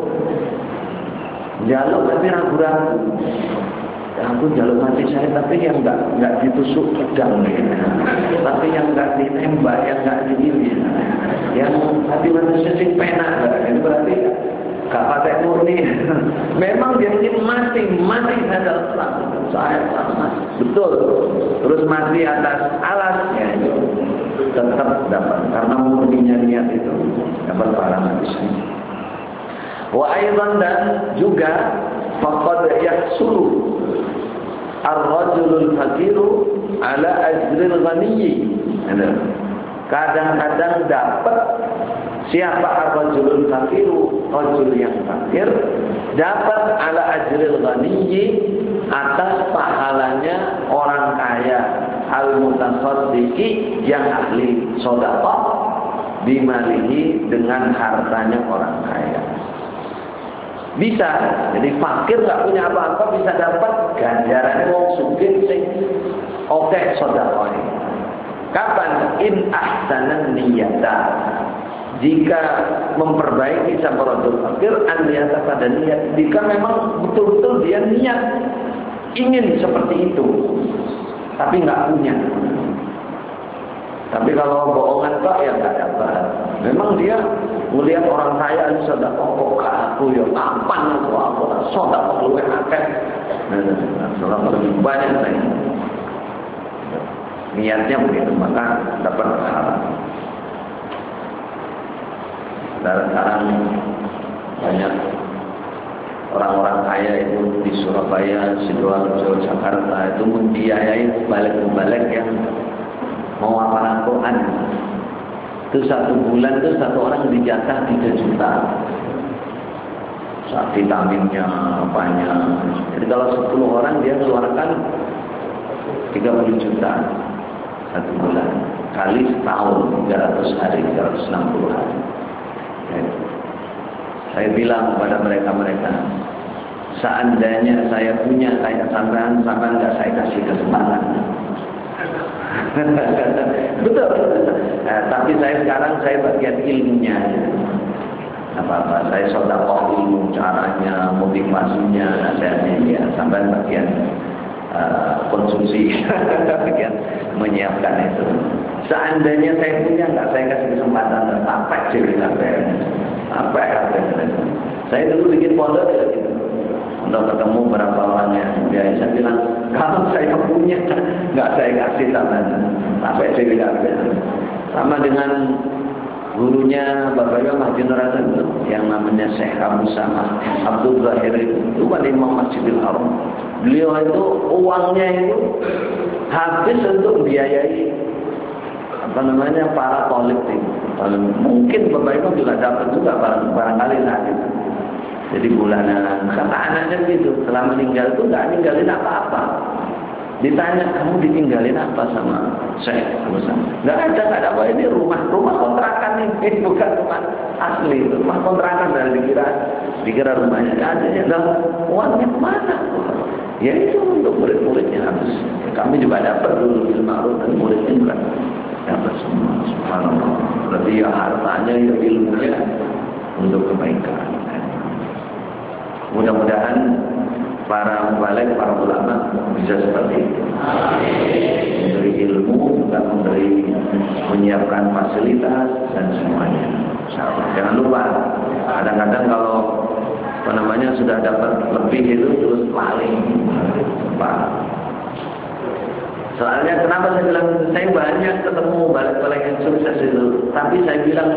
Jaluk tapi ragu-ragu. Aku jaluk mati saya, tapi yang enggak ditusuk pedang, tapi yang enggak ditembak, yang enggak diilir, yang hati manusia sing penak, itu berarti enggak pakai murni. Memang dia ingin mati adalah Islam, saya sama, betul. Terus mati atas alasnya itu tetap dapat, karena murninya niat itu dapat pahala mati. Wa aidan, dan juga faqad yahsulu ar-rajulul faqiru ala ajril ghaniyyi. Kadang-kadang dapat siapa ar-rajulul faqiru, rajul yang fakir, dapat ala ajril ghaniyyi, atas pahalanya orang kaya, al-mutasaddiqi, yang ahli sedekah, bimalihi, dengan hartanya orang kaya. Bisa, jadi fakir nggak punya apa-apa bisa dapat ganjaran wong sugih sing oke sedekah. Kapan? In ahsanan niyata, jika memperbaiki sampuratul fakir, an niyata, pada niat, jika memang betul-betul dia niat ingin seperti itu, tapi nggak punya. Tapi kalau bohongan kok ya nggak dapat. Memang dia Melihat orang kaya ini sedekah kok aku ya kapan aku sedekah luwih akeh. Sedekah lebih banyak saya. Niatnya begitu maka dapat pahala. Sekarang banyak orang-orang kaya itu di Surabaya, Sidoarjo, Jakarta itu membiayai balik-balik yang mau hafalan Quran. Itu satu bulan itu satu orang dijatah 3 juta. Saat vitaminnya banyak. Jadi kalau 10 orang dia keluarkan 30 juta satu bulan. Kali setahun 300 hari, 360 hari. Saya bilang kepada mereka, seandainya saya punya kayak sampean nggak saya kasih kesempatan. Betul. Tapi sekarang saya bagian ilmunya. Apa-apa, saya sedekah ilmu, caranya, motivasinya, nasihatnya ya, sampean bagian konsumsi, bagian menyiapkan itu. Seandainya saya punya nggak saya kasih kesempatan, sampai cerita apa saya dulu bikin pondok gitu. Untuk ketemu berapa orang yang biasa saya bilang kalau saya punya nggak saya kasih sampai cerita. Sama dengan gurunya Bapak Mahdi Nuratul yang namanya Syekh Abu Sama Abdul Zahir itu kan Imam Masjidil Haram. Beliau itu uangnya itu habis untuk biayai para tolib itu. Mungkin Bapak Ibu juga dapat juga barangkali saat itu. Jadi bulanan. Kata anaknya gitu, setelah meninggal itu nggak ninggalin apa-apa. Ditanya, kamu ditinggalin apa sama Syekh? Nggak ada apa. Ini rumah kontrakan ini, bukan rumah asli. Rumah kontrakan dan dikira rumahnya. Ada uangnya kemana? Ya itu untuk murid-muridnya habis. Kami juga dapat dulu ilmu ma'ruf dan muridnya juga dapat semua. Subhanallah. Berarti ya hartanya ya ilmunya untuk kebaikan. Mudah-mudahan para mubalik, para ulama bisa seperti itu. Memberi ilmu dan menyiapkan fasilitas dan semuanya. Jangan lupa, kadang-kadang kalau sudah dapat lebih itu terus paling. Soalnya kenapa saya bilang saya banyak ketemu balik-balik yang sukses itu, tapi saya bilang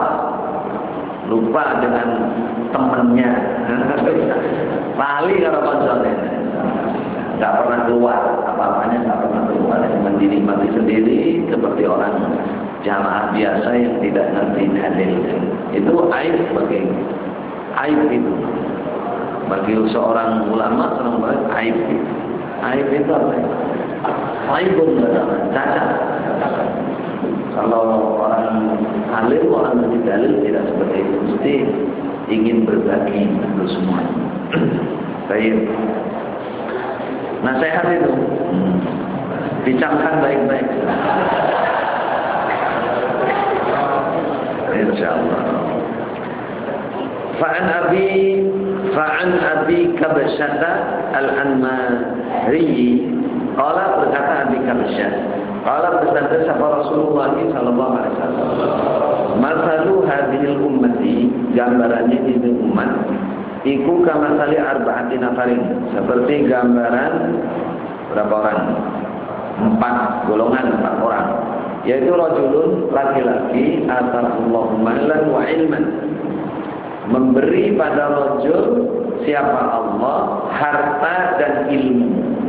lupa dengan temannya. Pali kalau konsolnya nggak pernah keluar, apa-apanya nggak pernah keluar, mati sendiri seperti orang jamaah biasa yang tidak ngerti dalil. Itu aib itu bagi seorang ulama, seorang murid, aib itu apa? Aibun, cacat. Kalau orang alim, orang ngerti dalil tidak seperti itu, mesti ingin berbagi untuk semua. Baik. Nasihat itu dicamkan baik-baik. Insyaallah. Fa'an Abi Kabsyah Al-Anmari qala, berkata Abi Kabsyah, qala, bersabda sapa Rasulullah sallallahu alaihi wasallam, masalu hadhil ummati, gambarannya ini umat iku kamasali arba'ati nafarin, seperti gambaran berapa orang? 4 golongan, 4 orang, yaitu rajulun, laki-laki, atahullahu malan wa ilman, memberi pada rajul siapa Allah harta dan ilmu.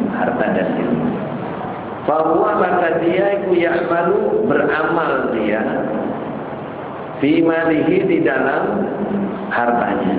Fahuwa, maka dia iku ya'malu, beramal dia fi malihi, di dalam hartanya.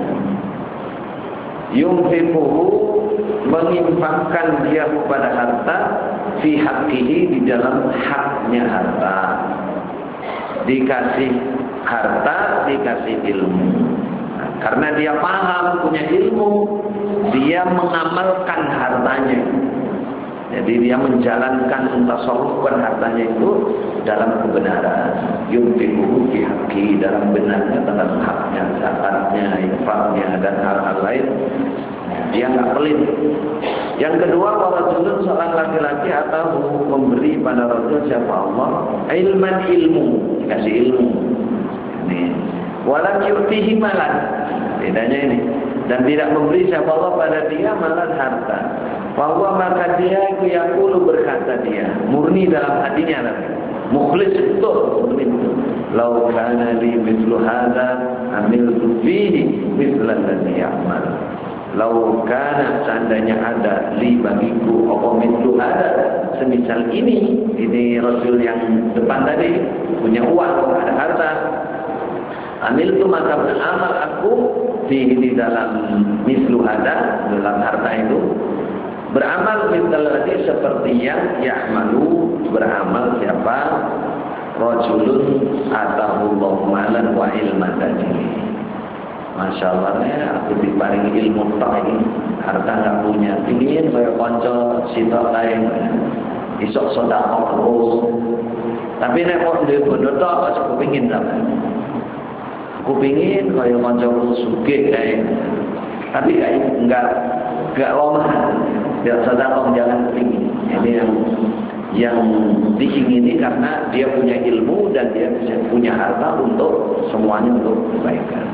Yunfiquhu, menginfakkan dia kepada harta, fi haqqihi, di dalam haknya harta. Dikasih harta, dikasih ilmu. Karena dia paham, punya ilmu, dia mengamalkan hartanya. Jadi dia menjalankan tasarrufkan hartanya itu dalam kebenaran. Yunfiquhu fi haqqi, dalam benarnya, dalam haknya, zakatnya, infaknya, dan hal-hal lain. Dia enggak pelit. Yang kedua, warajulun, seorang laki-laki atau memberi pada rajul siapa Allah ilman, ilmu, dikasih ilmu. Ini Walam yu'tihi malan. Bedanya ini. Dan tidak memberi siapa Allah pada dia malan harta. Bahwa maka dia yaqulu berkata dia, murni dalam hatinya lagi. Mukhlis betul, murni betul. Lau kana li mithlu hadza amiltu fihi mithla alladhi ya'mal. Lau kana seandainya ada li bagiku apa mithlu hadza semisal ini Rasul yang depan tadi punya uang, ada harta. Amil itu maka beramal aku di dalam mislu hada, dalam harta itu beramal misalnya seperti yang ya'malu beramal siapa rajulun atahullahu malan wa ilman tadi. Masya Allah ya, aku diparingi ilmu tak ini, harta nggak punya, pingin kaya konco sitok lain, isok sedekah terus. Tapi nek kok duwe bondo tok kok kepengin sampe. Aku pingin kaya kancaku sugih kae. Tapi enggak lomah. Biar sedekah jangan pingin. Ini yang diingini karena dia punya ilmu dan dia punya harta untuk semuanya untuk kebaikan.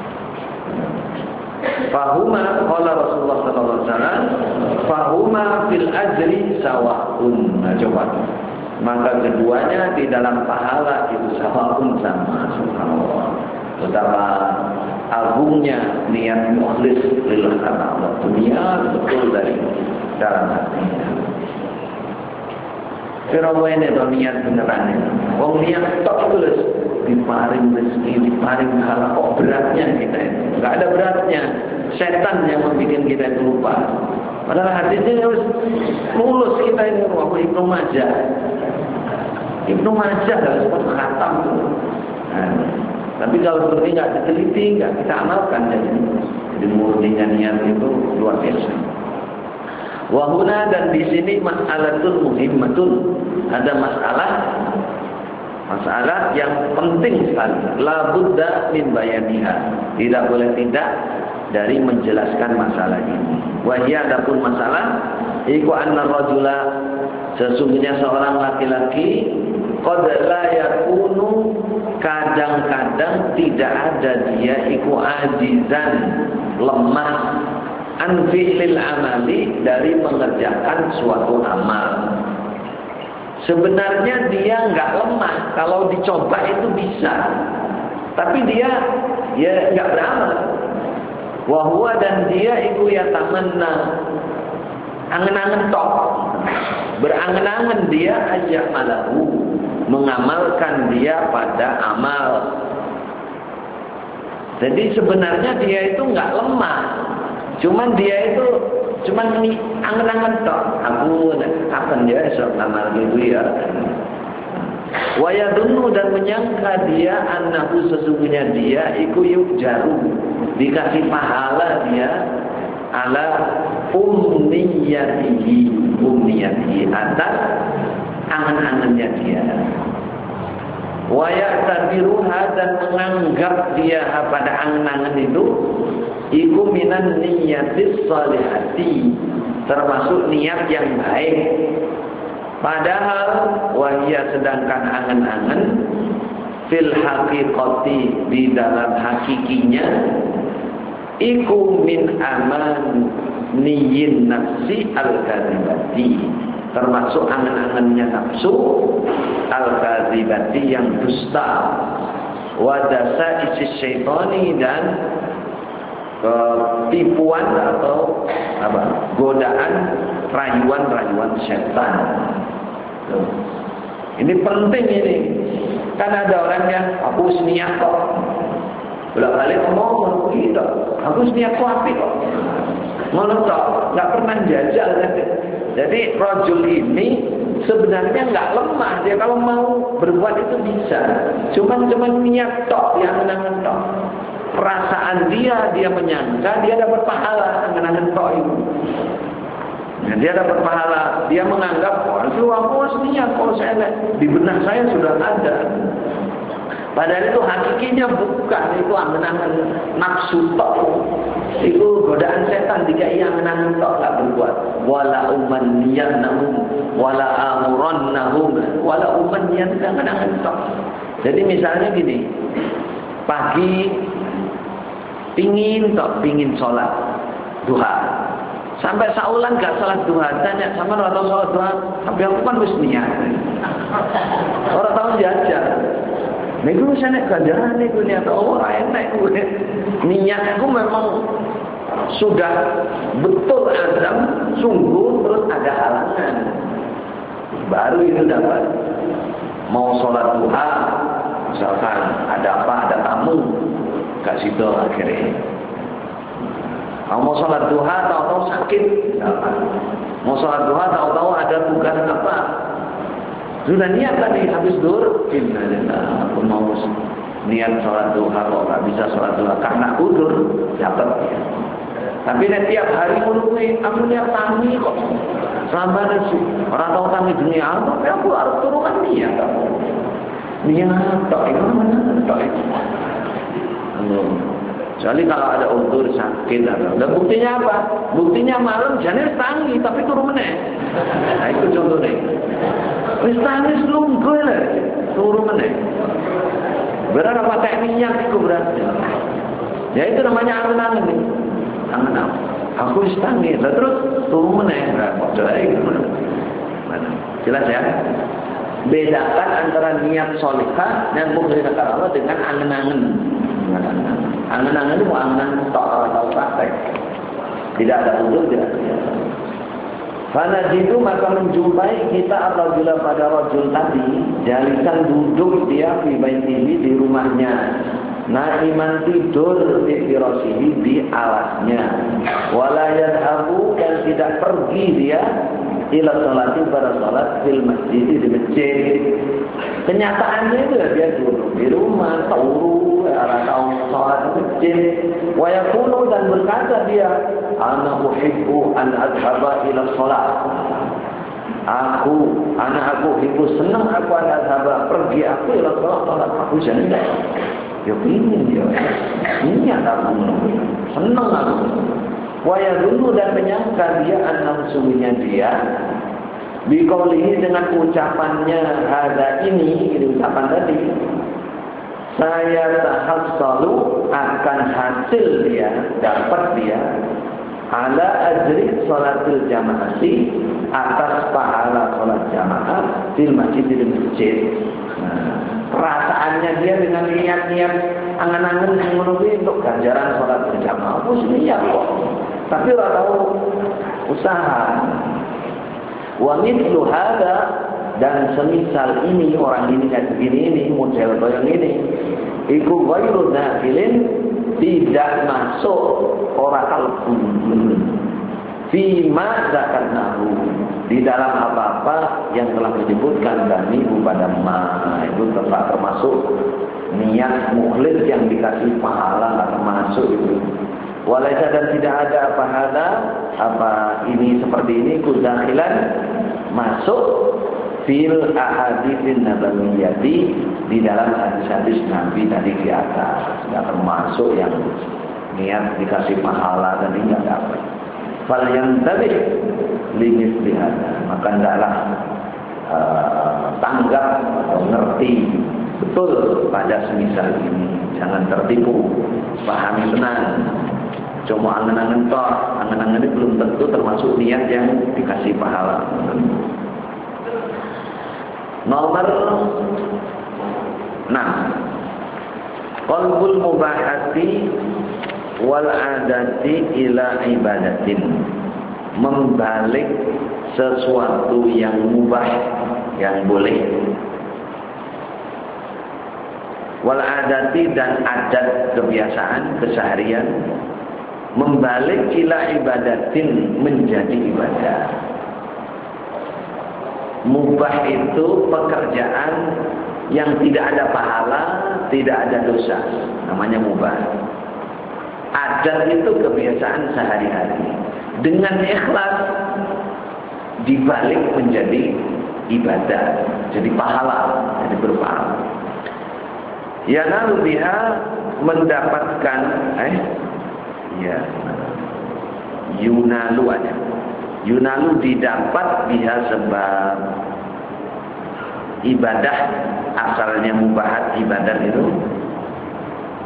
Fahuma qala Rasulullah sallallahu alaihi wasallam fahuma fil ajri sawaun. Nah, coba. Maka keduanya di dalam pahala itu sawaun sama, subhanallah. Betapa agungnya niat mukhlis lillah karena Allah. Dunia betul dari dalam hatinya. Kirawan itu niat beneran. Wong niat tok tulus diparing rezeki, diparing pahala. Kok beratnya kita itu? Enggak ada beratnya. Setan yang membuat kita itu lupa. Padahal hatinya harus mulus kita ini. Aku Ibnu Majah. Ibnu Majah harus khatam. Tapi kalau seperti nggak diteliti, nggak kita amalkan, jadi murninya niat itu luar biasa. Wahuna dan di sini mas'alatun muhimmatun, ada masalah yang penting sekali. La budda min bayaniha, tidak boleh tidak dari menjelaskan masalah ini. Wahia adapun masalah, iku anna rajula, sesungguhnya seorang laki-laki qad la yakunu, kadang-kadang tidak ada dia iku ajizan, lemah an fi'lil amali, dari mengerjakan suatu amal. Sebenarnya dia enggak lemah, kalau dicoba itu bisa. Tapi dia ya enggak beramal. Wa huwa, dan dia iku yatamanna, angen-angen tok. Berangen-angen dia ajak malahu, mengamalkan dia pada amal. Jadi sebenarnya dia itu enggak lemah. Cuman dia itu cuman angen-angen tok. Aku akan dia esok amal gitu ya. Wa yadunnu, dan menyangka dia annahu, sesungguhnya dia iku yujaru, dikasih pahala dia ala umniyatihi atas angan-angannya dia. Wa ya'tabiruha, dan menganggap dia pada angan-angan itu iku minan niyatis salihati, termasuk niat yang baik. Padahal wahia, sedangkan angan-angan fil haqiqati, di dalam hakikinya iku min aman niyin nafsi al-kadhibati, termasuk angan-angannya nafsu al-kadhibati yang dusta, wadasa isi syaitani, dan tipuan atau godaan, rayuan syaitan. Ini penting ini. Kan ada orang yang aku niat kok. Bolak-balik ngomong gitu. Aku niat kok apik kok. Ngono tok, enggak pernah jajal. Jadi rajul ini sebenarnya enggak lemah, dia kalau mau berbuat itu bisa. Cuman niat tok, yang angen-angen tok. Perasaan dia menyangka dia dapat pahala, angen-angen tok itu. Nah, dia dapat pahala, dia menganggap itu aku niat, kalau saya di benak saya sudah ada. Padahal itu hakikinya bukan, itu angen-angen nafsu tok. Itu godaan setan, jika ia angen-angen tok enggak berbuat. Wala umanniyannahum wala amurannahum wala umanniyannahum, angen-angen tok. Jadi misalnya gini, pagi pingin sholat duha. Sampai saulan gak sholat duha, tanya sama orang tahu sholat duha, tapi aku kan wis niat. Orang tahu jajan. Niku wis nek ganjaran niku niat ora enek kuwi. Niatku memang sudah betul azam, sungguh, terus ada halangan. Baru itu dapat. Mau sholat duha, misalkan ada apa, ada tamu, gak situ akhirnya. Mau sholat duha, tahu-tahu sakit, mau sholat duha, tahu-tahu ada tugas apa. Sudah niat tadi habis zuhur, innalillah, aku mau niat sholat duha kok nggak bisa sholat duha karena udur, dapat ya. Tapi tiap hari menunggu, aku niat tami kok. Selama nasi, orang tahu tami dunia apa, tapi aku harus turunkan niat kamu. Niat, tak itu mana, tak itu. Kecuali kalau ada udur sakit atau. Dan buktinya apa? Buktinya malam janis tangi tapi turun meneh. Nah itu contohnya. Wis tangis lungguh lah, turun meneh. Berarti pakai minyak itu berarti. Ya itu namanya angan-angan nih. Angan-angan. Aku wis tangis, lah terus turun meneh. Jadi gimana? Jelas ya? Bedakan antara niat sholihah dan menggunakan Allah dengan angan-angan. Angan-angan itu angan atau praktek. Tidak ada udur, tidak ada. Fanajidu maka menjumpai kita apabila pada rajul tadi jalisan duduk dia di baitihi di rumahnya, naiman tidur di firasihi di alasnya, wala yadhabu dan tidak pergi dia ila sholati pada sholat fil masjid di masjid. Kenyataannya itu dia duduk di rumah, tauru, atau sholat di masjid. Wa yaqulu dan berkata dia, ana uhibbu an adhaba ila sholat. Aku hibbu senang aku an adhaba pergi aku ila sholat. Aku senang. Ya ingin dia. Ini aku senang aku. Wa yadhunnu dan menyangka dia an-nafsunya dia biqaulihi dengan ucapannya hada ini ucapan tadi, saya tahassalu akan hasil dia, dapat dia ala ajri sholatil jamaati atas pahala sholat jamaah di masjid di masjid. Perasaannya dia dengan niat-niat angan-angan memenuhi untuk ganjaran sholat berjamaah. Aku niat kok, tapi orang tahu usaha. Wa mithlu hada dan semisal ini orang ini kayak begini ini model yang ini iku ghairu dakhilin tidak masuk orang kalbu fima zakarnahu di dalam apa-apa yang telah disebutkan kami pada ma itu termasuk niat mukhlis yang dikasih pahala nggak termasuk itu. Walaisa dan tidak ada apa ini seperti ini kudakhilan masuk fil ahaditsin nabawiyyati di dalam hadis-hadis Nabi tadi di atas, tidak termasuk yang niat dikasih pahala dan ini enggak dapat. Fal yang tadi limit hada maka hendaklah tanggap atau ngerti betul pada semisal ini, jangan tertipu, pahami benar. Cuma angan-angan toh, angan-angan ini belum tentu termasuk niat yang dikasih pahala. Nomor 6. Qalbul mubahati wal adati ila ibadatin. Membalik sesuatu yang mubah, yang boleh. Wal adati dan adat kebiasaan keseharian membalik ila ibadatin menjadi ibadah. Mubah itu pekerjaan yang tidak ada pahala, tidak ada dosa, namanya mubah. Adat itu kebiasaan sehari-hari. Dengan ikhlas dibalik menjadi ibadah, jadi pahala, jadi berpahala. Yanalu biha mendapatkan yunalu aja. Yunalu didapat biha sebab ibadah asalnya mubahat ibadah itu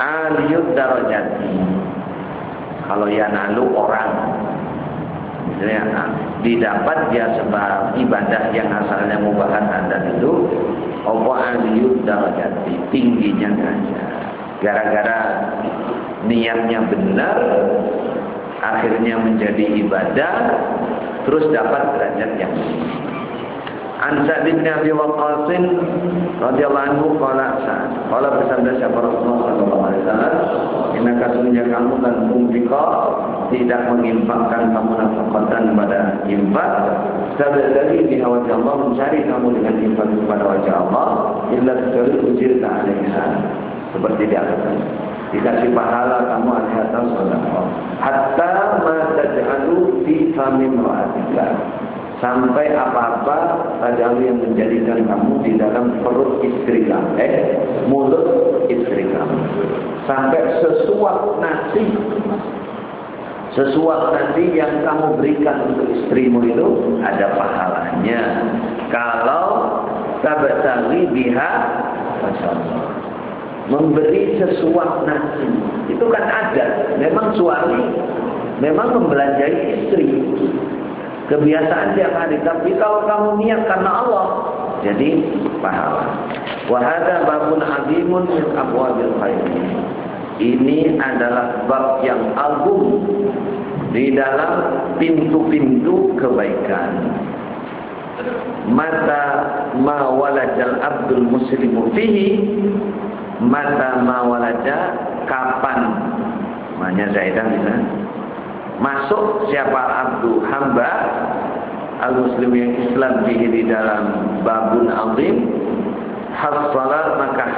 aliyud darajati. Kalau yanalu orang, misalnya didapat dia sebab ibadah yang asalnya mubahat adat itu, apa aliyud darajati, tingginya derajat. Gara-gara niatnya benar, akhirnya menjadi ibadah, terus dapat derajat yang tinggi. An Sa'd bin Abi Waqqas radhiyallahu anhu qala bersabda siapa Rasulullah sallallahu alaihi wasallam, "Inna kasungguhnya kamu kan mumfika, tidak menginfakkan kamu nafkahkan pada infak, dari di wajah Allah, mencari kamu dengan infak kepada wajah Allah, illa kecuali ujirta alaiha." Seperti diaturkan, dikasih pahala kamu atas sedekah. Hatta ma taj'alu fi fami imra'atika, sampai apa-apa taj'alu yang menjadikan kamu di dalam perut istri kamu, mulut istri kamu. Sampai sesuap nasi yang kamu berikan untuk istrimu itu ada pahalanya. Kalau tabtaghi biha masyaallah, memberi sesuap nasi itu kan ada. Memang suami memang membelanjai istri, kebiasaan tiap hari. Tapi kalau kamu niat karena Allah, jadi pahala. Wa hadza babun azimun min abwabil khair. Ini adalah bab yang agung di dalam pintu-pintu kebaikan. Mata ma walajal abdul muslimu fihi, mata ma walaja, kapan, maknanya zaidah bisa masuk siapa abdu hamba al-muslim yang Islam fihi di dalam babun azim, hasala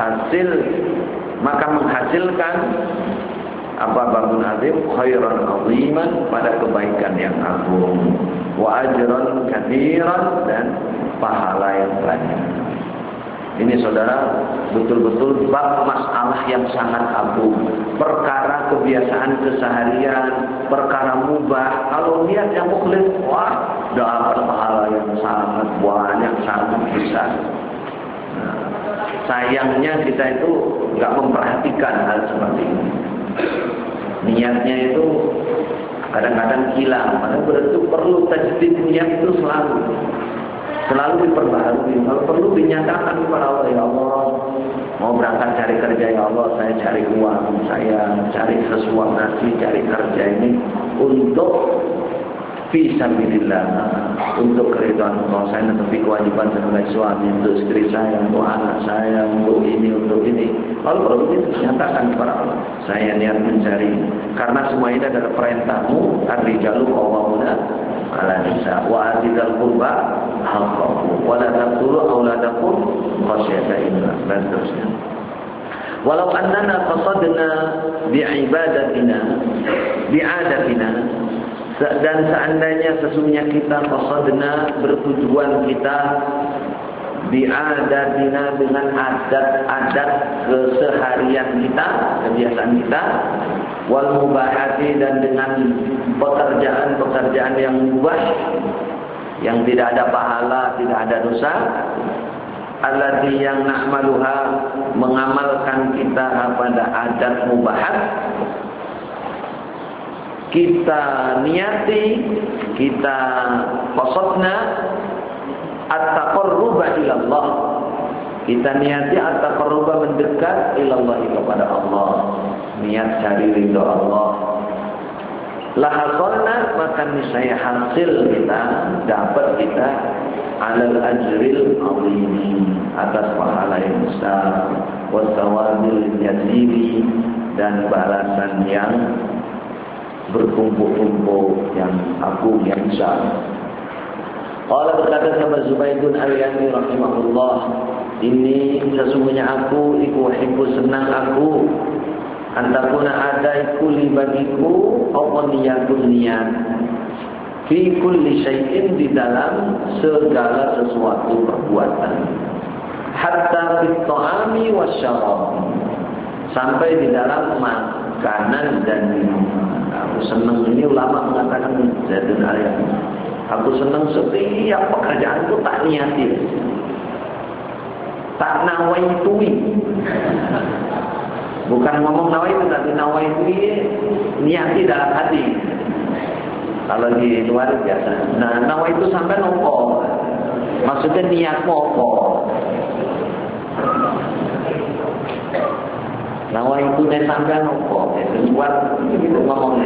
maka menghasilkan apa babun azim, khairan aziman, pada kebaikan yang agung, wa ajran katsiran, dan pahala yang banyak. Ini saudara betul-betul bab masalah yang sangat agung. Perkara kebiasaan keseharian, perkara mubah. Kalau niat yang mukhlis, wah, dapat pahala yang sangat banyak, sangat besar. Nah, sayangnya kita itu nggak memperhatikan hal seperti ini. Niatnya itu kadang-kadang hilang. Padahal berarti perlu tajdid niat itu selalu diperbaharui. Kalau perlu dinyatakan kepada Allah, ya Allah, mau berangkat cari kerja, ya Allah, saya cari uang, saya cari sesuap nasi, cari kerja ini untuk fisabilillah, untuk keridhaan Allah. Saya menepi kewajiban sebagai suami untuk istri saya, untuk anak saya, untuk ini. Kalau perlu dinyatakan kepada Allah, saya niat mencari, karena semua ini adalah perintahmu, ar-rijalu qawwamuna 'ala nisa wa atidal qurba haqqahu wa la taqtulu auladakum khasyata imlaq, dan seterusnya. Walau annana qasadna bi'adatina, dan seandainya sesungguhnya kita qasadna, bertujuan kita, bi'adatina, dengan adat-adat keseharian kita, kebiasaan kita, wal mubahati, dan dengan pekerjaan-pekerjaan yang mubah, yang tidak ada pahala, tidak ada dosa, allati, yang na'maluha, mengamalkan kita pada adat mubahat, kita niati, kita qasadna at-taqarruba ila Allah, kita niati at-taqarruba, mendekat ila Allah, kepada Allah, niat cari ridha Allah. La hasalna, maka niscaya hasil kita, dapat kita, alal ajril azim, atas pahala yang besar, wa thawabil jazili, dan balasan yang bertumpuk-tumpuk, yang agung, yang besar. Qala, berkata sahabat Zubaidun al-Yami rahimahullah, ini sesungguhnya aku, uhibbu, senang aku, antakuna ada iku li bagiku, apa niyatun niat, fi kulli syai'in, di dalam segala sesuatu perbuatan, hatta fit ta'ami wasyarab, sampai di dalam makanan dan minuman. Aku senang, ini ulama mengatakan Zaidun al-Yami, aku senang setiap pekerjaan itu tak niati, tak nawaitui. Bukan ngomong nawaitu, tapi nawaitu ini niati dalam hati. Kalau di luar biasa. Nah, nawaitu sampai nopo. Maksudnya niatmu apa? Nawaitu ne sampai nopo. Luar gitu ngomongnya.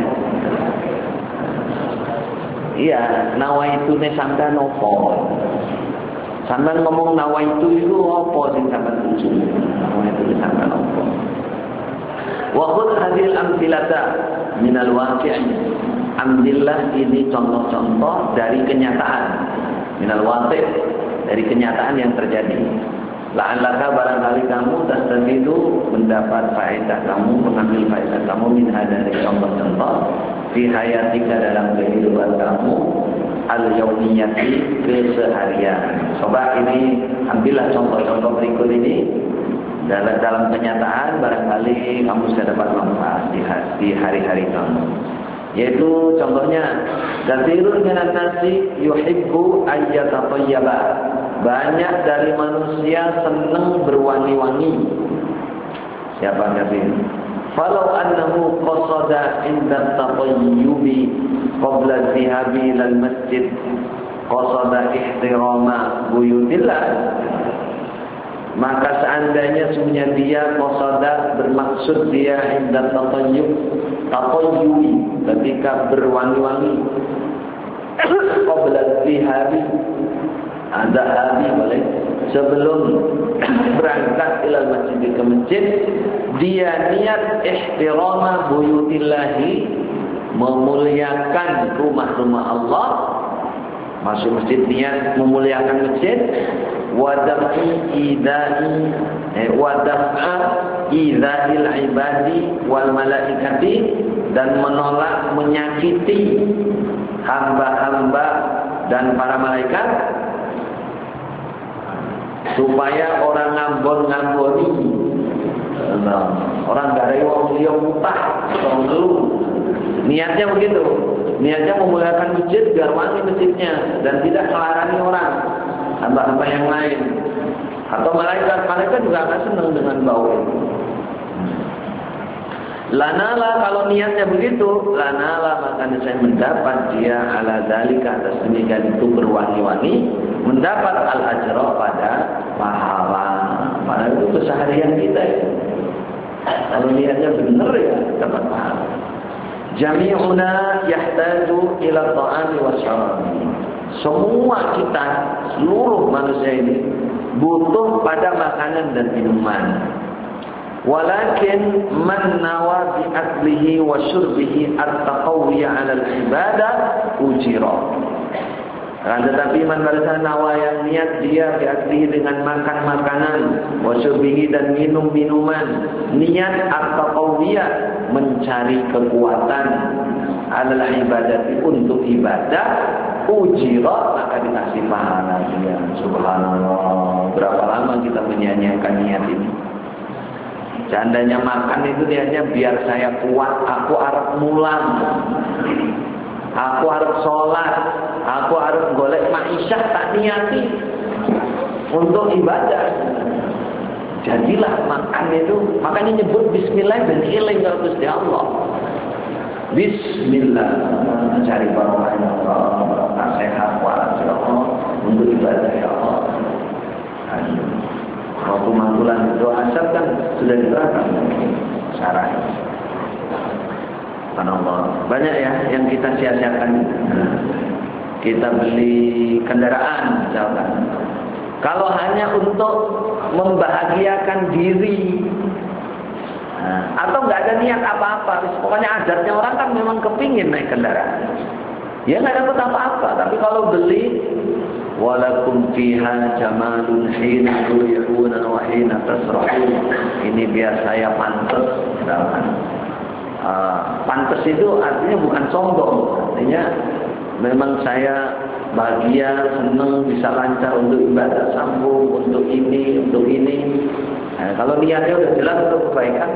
Iya, nawaitu ne sampai nopo. Sampai ngomong nawaitu itu apa sing sampai tuju? Nawaitu sampai nopo. Wa khudh hadhil amthilata minal waqi'. Ambillah ini contoh-contoh dari kenyataan. Minal waqi', dari kenyataan yang terjadi. La'allaka barangkali kamu tastafidu mendapat faedah kamu, mengambil faedah kamu minha dari contoh-contoh fi hayatika dalam kehidupan kamu al-yaumiyati keseharian. Coba ini ambillah contoh-contoh berikut ini. Dalam kenyataan barangkali kamu bisa dapat manfaat di hari-hari kamu. Yaitu contohnya, katsirun minan nasi yuhibbu ayyatatayyaba. Banyak dari manusia senang berwangi-wangi. Siapa katsir? Falau annahu qasada inda tatayyubi qabla dhihabi ilal masjid qasada ihtirama buyutillah. Maka seandainya sebenarnya dia qasada bermaksud dia inda tatayyubi ketika berwangi-wangi qabla dhihabi ada hari boleh sebelum berangkat ilal masjid ke masjid dia niat ihtirama buyutillahi memuliakan rumah-rumah Allah. Masuk masjid niat memuliakan masjid wadafi idzail ibadi wal malaikati dan menolak menyakiti hamba-hamba dan para malaikat supaya orang ngambon-ngamboni orang dari wong liya mutah wong ngeluh. Niatnya begitu. Niatnya memuliakan masjid biar wangi masjidnya dan tidak melarani orang hamba-hamba yang lain. Atau malaikat juga akan senang dengan bau itu. Lanala kalau niatnya begitu, lanala maka saya mendapat dia ala dzalika atas demikian itu berwangi-wangi, mendapat al-ajra pada pahala. Padahal itu keseharian kita ya. Kalau niatnya benar ya dapat pahala. Jami'una yahtaju ila ta'ami wasyarabi. Semua kita, seluruh manusia ini butuh pada makanan dan minuman. Walakin man nawa bi aklihi wa syurbihi at-taqawwiya 'ala al-ibadah ujira. Tetapi man pada nawa yang niat dia bi aklihi dengan makan makanan, wa syurbihi dan minum minuman, niat at-taqawwiya mencari kekuatan 'ala al-ibadah untuk ibadah ujira maka dikasih pahala dia. Subhanallah. Berapa lama kita menyanyikan niat ini? Seandainya makan itu niatnya biar saya kuat, aku harus mulang, aku harus sholat, aku harus golek ma'isyah, tak niati untuk ibadah. Jadilah makan itu, makanya nyebut bismillah dan iling kalau Gusti Allah. Bismillah, cari barokah ya Allah, barokah sehat waras ya Allah, untuk ibadah ya Allah. Waktu mangkulan doa asar kan sudah diterangkan syarahnya. Subhanallah. Banyak ya yang kita sia-siakan. Kita beli kendaraan misalkan. Kalau hanya untuk membahagiakan diri, atau nggak ada niat apa-apa, pokoknya adatnya orang kan memang kepingin naik kendaraan. Ya nggak dapat apa-apa. Tapi kalau beli walakum fiha jamalun hina turihuna wa hina tasrahun. Ini biar saya pantes. Pantes itu artinya bukan sombong. Artinya memang saya bahagia, senang, bisa lancar untuk ibadah, sambung untuk ini, untuk ini. Nah, kalau niatnya udah jelas untuk kebaikan,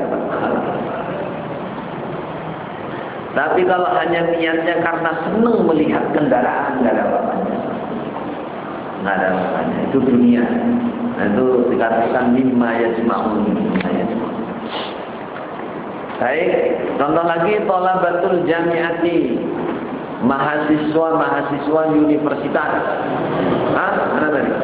tapi kalau hanya niatnya karena senang melihat kendaraan, nggak ada apa-apanya. Nggak ada apa-apanya. Itu dunia. Nah, itu dikatakan mimma yajma'un. Baik, contoh lagi thalabatul jami'ati, mahasiswa universitas. Mana tadi?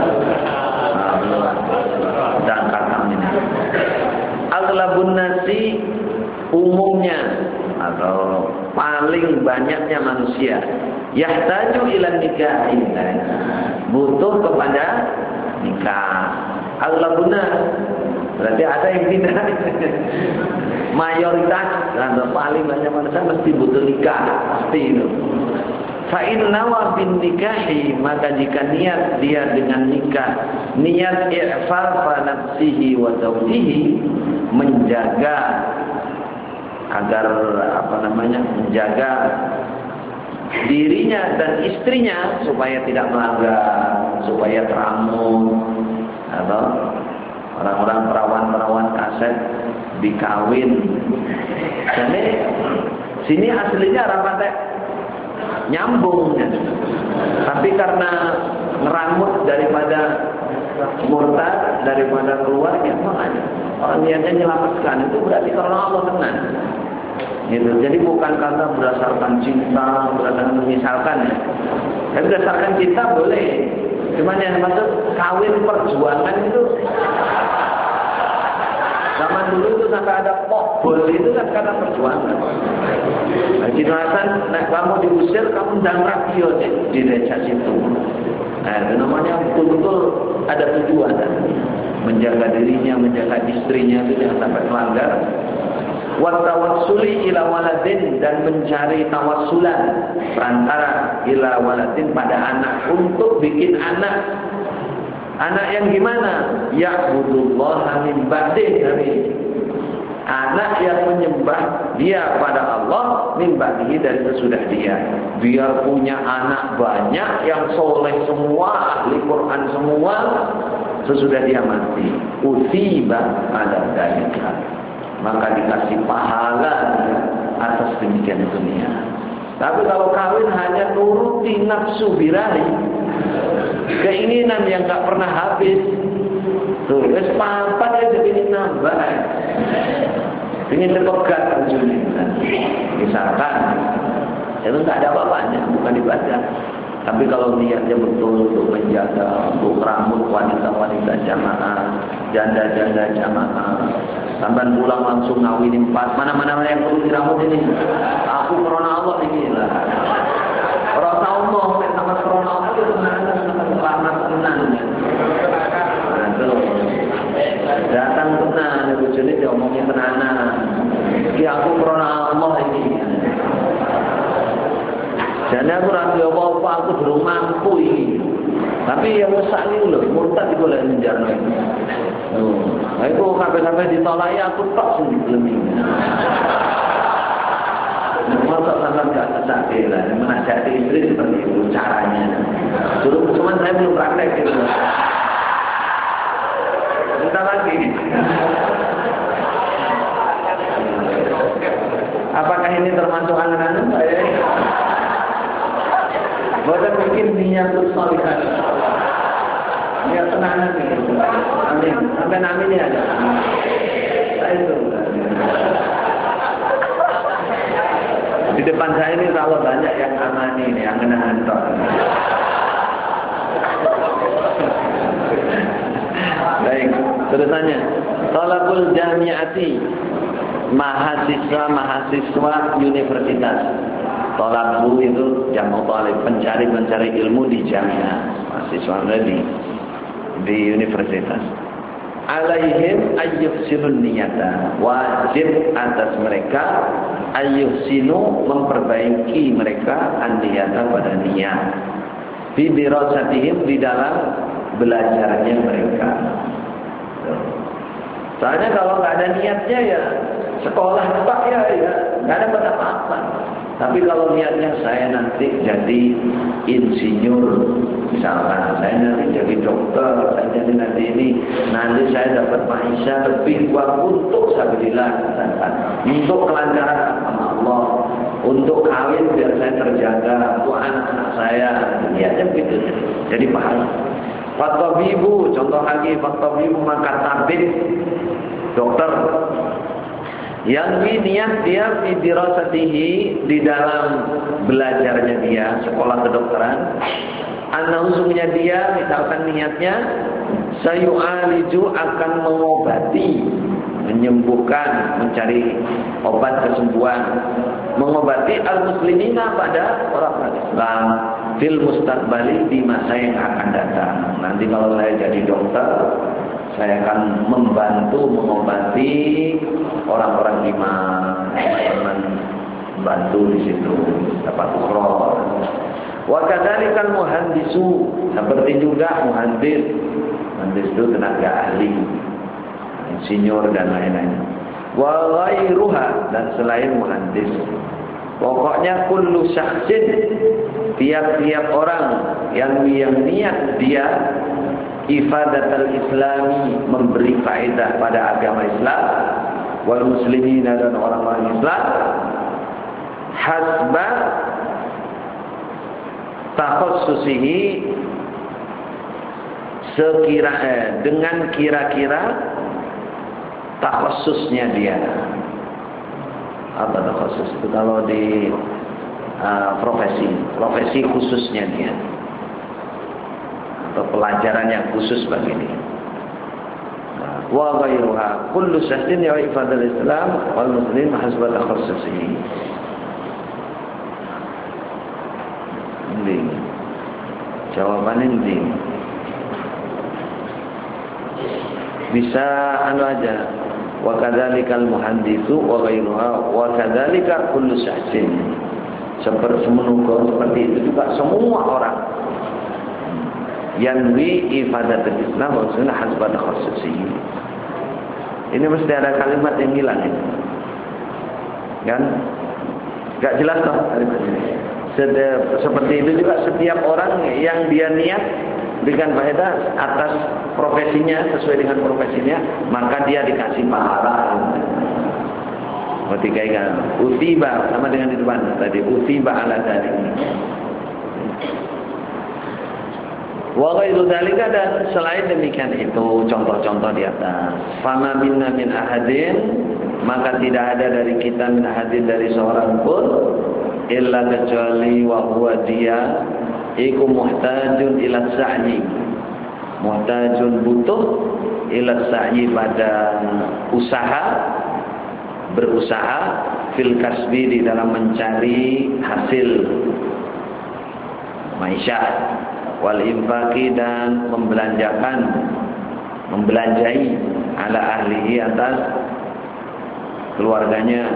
Dan kata ini. Aghlabun nasi, umumnya atau paling banyaknya manusia, yahtaju ila nikah, butuh kepada nikah. Aghlabun nas, berarti ada yang tidak. Mayoritas atau paling banyak manusia mesti butuh nikah, pasti itu. Fa inna wa bin nikahi, maka jika niat dia dengan nikah, niat i'fafa nafsihi wa zawjihi, menjaga agar menjaga dirinya dan istrinya supaya tidak melanggar, supaya teramun. Atau orang-orang perawan kaset dikawin. Jadi sini aslinya rapatnya nyambung, tapi karena ngeramut daripada murtad, daripada keluarga, makanya orang niatnya menyelamatkan, itu berarti karena Allah tenang. Gitu. Jadi bukan karena berdasarkan cinta, berdasarkan misalkan ya. Tapi berdasarkan cinta boleh. Cuman yang maksud kawin perjuangan itu, zaman dulu itu sampai ada pokbol itu kan karena perjuangan. Haji Hasan, kamu diusir, kamu undang radio di desa situ. Nah, itu namanya betul-betul ada tujuan, menjaga dirinya, menjaga istrinya itu jangan sampai melanggar. Wa tawassuli ila waladin, dan mencari tawassulan perantara ila waladin pada anak, untuk bikin anak. Anak yang gimana? Ya'budullaha min ba'di, anak yang menyembah dia pada Allah min ba'dihi, dari sesudah dia. Biar punya anak banyak yang soleh semua, ahli Quran semua, sesudah dia mati. Utiba ala dzalika, maka dikasih pahala atas demikian dunia. Tapi kalau kawin hanya nuruti nafsu birahi, keinginan yang tak pernah habis, tuh, wes papat ya jadi nambah, ingin terpegat ujungnya. Misalkan, itu tak ada apa-apanya, bukan ibadah. Tapi kalau niatnya betul untuk menjaga, untuk rambut wanita-wanita jamaah, janda-janda jamaah, sampai pulang langsung ngawinin pas, mana-mana yang perlu dirambut ini. Aku korona Allah ini lah. Rasa Allah, sama korona Allah itu selamat tenang. Nah, tuh. Datang tenang, bujuni diomongin tenang. Ya aku korona Allah ini. Jadi aku rasa apa-apa, aku belum mampu ini. Tapi yang besar ini loh, murtad itu boleh menjar. Nah itu sampai-sampai ditolak, ya aku tak sendiri belum ini. Masa sampai gak kesakit lah, menasihati istri seperti itu caranya. Cuman saya belum praktek gitu. Bentar lagi. Apakah ini termasuk anak-anak saya? Bukan mungkin niatul salihah. Niat tenang nih. Amin. Sampai amin ya ada. Itu. Di depan saya ini kalau banyak yang amani nih, yang ngenahantor. Baik, terusannya. Talabul jami'ati, mahasiswa universitas. Talabu itu jamu talib, pencari ilmu di jamiah, mahasiswa di universitas. Alaihim ayyuhsinun niyata, wajib atas mereka ayyuhsinu, memperbaiki mereka an-niyata pada niat. Fi dirasatihim, di dalam belajarnya mereka. Soalnya kalau nggak ada niatnya ya sekolah pak ya nggak ada apa-apa. Tapi kalau niatnya saya nanti jadi insinyur, misalkan saya nanti jadi dokter, saya jadi nanti saya dapat maisha lebih kuat untuk sabilillah, untuk kelancaran sama Allah, untuk kawin biar saya terjaga, untuk anak-anak saya, niatnya begitu, jadi pahala. Fatabibu, contoh lagi, fatabibu maka tabib, dokter. Yang niat dia fi dirasatihi, di dalam belajarnya dia sekolah kedokteran, sungguhnya dia misalkan niatnya sayu'aliju, akan mengobati, menyembuhkan, mencari obat kesembuhan, mengobati al-muslimina, pada orang Islam, fil mustaqbali, di masa yang akan datang. Nanti kalau saya jadi dokter, saya akan membantu mengobati orang-orang iman, teman-teman, bantu di situ dapat ukhrah. Wa kadzalikal muhandisu, seperti juga muhandis. Muhandis itu tenaga ahli, insinyur dan lain-lain. Wa ghairuha, dan selain muhandis. Pokoknya kullu syakhsin, tiap-tiap orang yang niat dia ifadatul islami, memberi faedah pada agama Islam, wal muslimin, dan orang-orang Islam, hasba takhassusihi, dengan kira-kira takhassusnya dia. Apa takhassus itu kalau di profesi khususnya dia, atau pelajaran yang khusus bagi dia. Wa ghairuha kullu syakhsin ya ifadatul Islam wal muslim hasba takhassusihi. Ini jawabannya ini bisa aja. Wa kadzalikal muhandisu wa ghairuha wa kadzalika kullu syakhsin. Seperti itu juga semua orang yanwi ifadatul Islam wa sunnah hasba takhassusihi. Ini mesti ada kalimat yang hilang ini. Kan? Enggak jelas toh kalimat ini. Seperti itu juga setiap orang yang dia niat berikan faedah atas profesinya, sesuai dengan profesinya, maka dia dikasih pahala. Ketika kan utiba, sama dengan di depan tadi, utiba ala dzalik. Wa ghairu dzalika, dan selain demikian itu contoh-contoh di atas. Fama minna min ahadin, maka tidak ada dari kita min ahadin, dari seorang pun, illa kecuali wa huwa dia iku muhtajun ila sa'yi, muhtajun butuh ila sa'yi, pada usaha, berusaha, fil kasbi, di dalam mencari hasil maisha, wal infaqi, dan membelanjai ala ahlihi, atas keluarganya.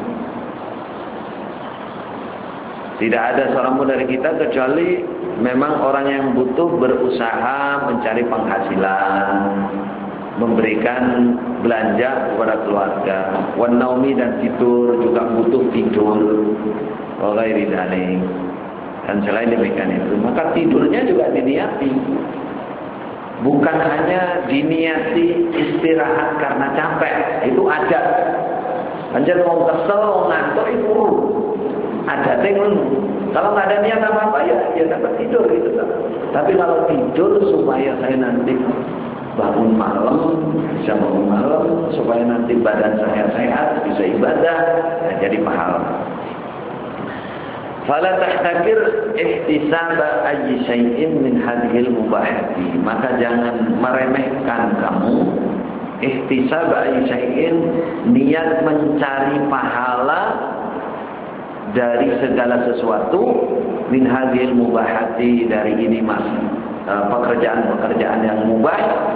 Tidak ada seorang pun dari kita kecuali memang orang yang butuh berusaha mencari penghasilan, memberikan belanja kepada keluarga. Wan naumi, dan tidur, juga butuh tidur. Wa ghairi dzalik, dan selain demikian itu, maka tidurnya juga diniati. Bukan hanya diniati istirahat karena capek, itu ada. Anjir mau kesel, mau ngantuk, itu ada tengun. Kalau nggak ada niat apa-apa, ya dapat tidur gitu. Tapi kalau tidur supaya saya nanti bangun malam, bisa bangun malam, supaya nanti badan saya sehat, bisa ibadah, jadi pahala. Fala tahtakir ihtisaba ayyi syai'in min hadhil mubahati, maka jangan meremehkan kamu ihtisaba ayyi syai'in, niat mencari pahala dari segala sesuatu, min hadhil mubahati, dari ini mas pekerjaan-pekerjaan yang mubah,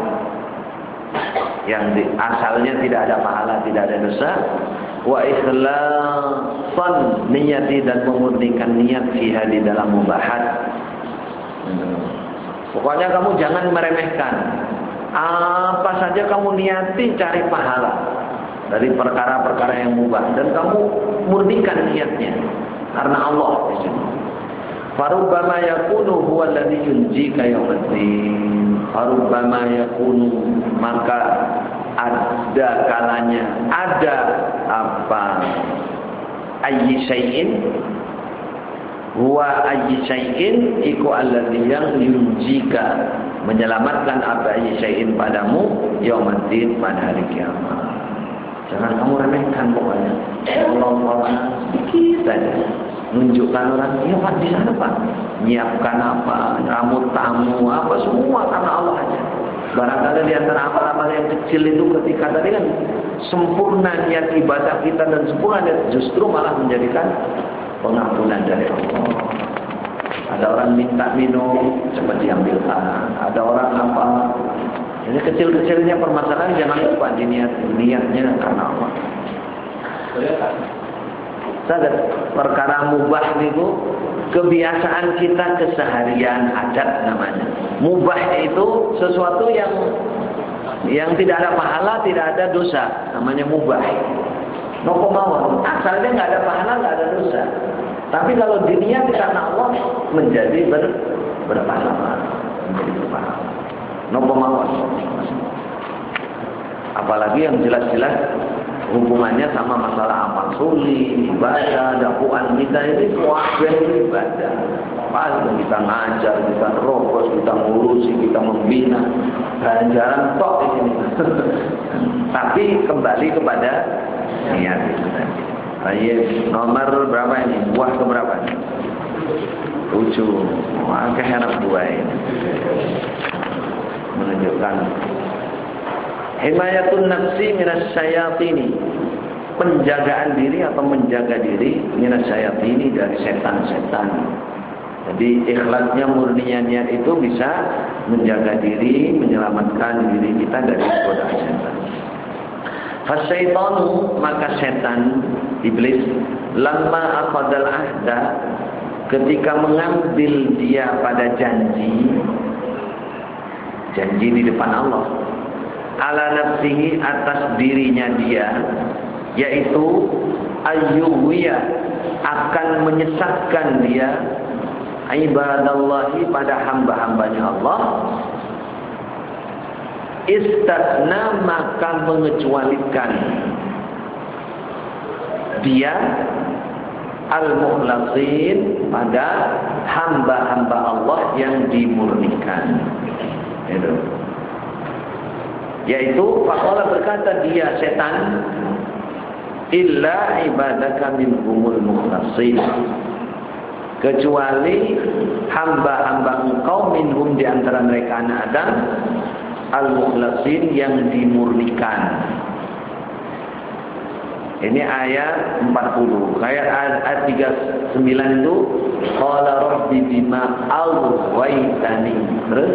yang asalnya tidak ada pahala, tidak ada dosa. Wa ikhlasan niyati, dan memurnikan niat fiha, di dalam mubahat. Pokoknya kamu jangan meremehkan. Apa saja kamu niati, cari pahala dari perkara-perkara yang mubah, dan kamu murnikan niatnya karena Allah di sini. Farubbama yakunu huwa alladhi yunjika yaumaddin. Farubbama yakunu, maka ada kalanya, ada apa, ayyi syai'in, huwa ayyi syai'in iku alladhi yang yunjika, menyelamatkan apa ayyi syai'in padamu, yaumaddin, pada hari kiamat. Jangan kamu remehkan pokoknya. Allah sedikit saja. Menunjukkan orang, ya Pak di sana Pak. Nyiapkan apa, rambut tamu, apa semua karena Allah aja. Barangkali di antara amal-amal yang kecil itu ketika tadi kan sempurna niat ibadah kita dan sempurna niat justru malah menjadikan pengampunan dari Allah. Ada orang minta minum, cepat diambilkan. Ada orang apa? Ini kecil-kecilnya permasalahan jangan lupa niatnya karena Allah. Sadar perkara mubah itu kebiasaan kita keseharian adat namanya. Mubah itu sesuatu yang tidak ada pahala, tidak ada dosa, namanya mubah. Nopo mawon, asalnya nggak ada pahala, nggak ada dosa. Tapi kalau diniat karena Allah menjadi berpahala, menjadi berpahala. Nopo mawon. Apalagi yang jelas-jelas hubungannya sama masalah amal suli, ibadah, dakwaan kita ini kuabeh ibadah. Paling kita ngajar, kita rokos, kita ngurusi, kita membina, ganjaran tok ini. Tapi kembali kepada niat itu tadi. Ayo nomor berapa ini? Buah ke berapa? 7. Wah, keheran buah ini. Menunjukkan himayatun nafsi minas syayatini, penjagaan diri atau menjaga diri minas syayatini dari setan-setan. Jadi ikhlasnya murninya niat itu bisa menjaga diri, menyelamatkan diri kita dari godaan setan. Fasyaitanu, maka setan iblis lamma aqadal ahda, ketika mengambil dia pada janji di depan Allah, ala nafsihi, atas dirinya dia, yaitu ayyuhwiya, akan menyesatkan dia ibadallahi, pada hamba-hambanya Allah, istatsna, maka mengecualikan dia al-mukhlasin, pada hamba-hamba Allah yang dimurnikan. Itu. Yaitu faqala, berkata dia setan, illa ibadaka minhumul mukhlasin, kecuali hamba-hamba engkau minhum, di antara mereka anak Adam, al-mukhlasin, yang dimurnikan. Ini ayat 40. Ayat 39 itu qala rabbi bima aghwaytani, terus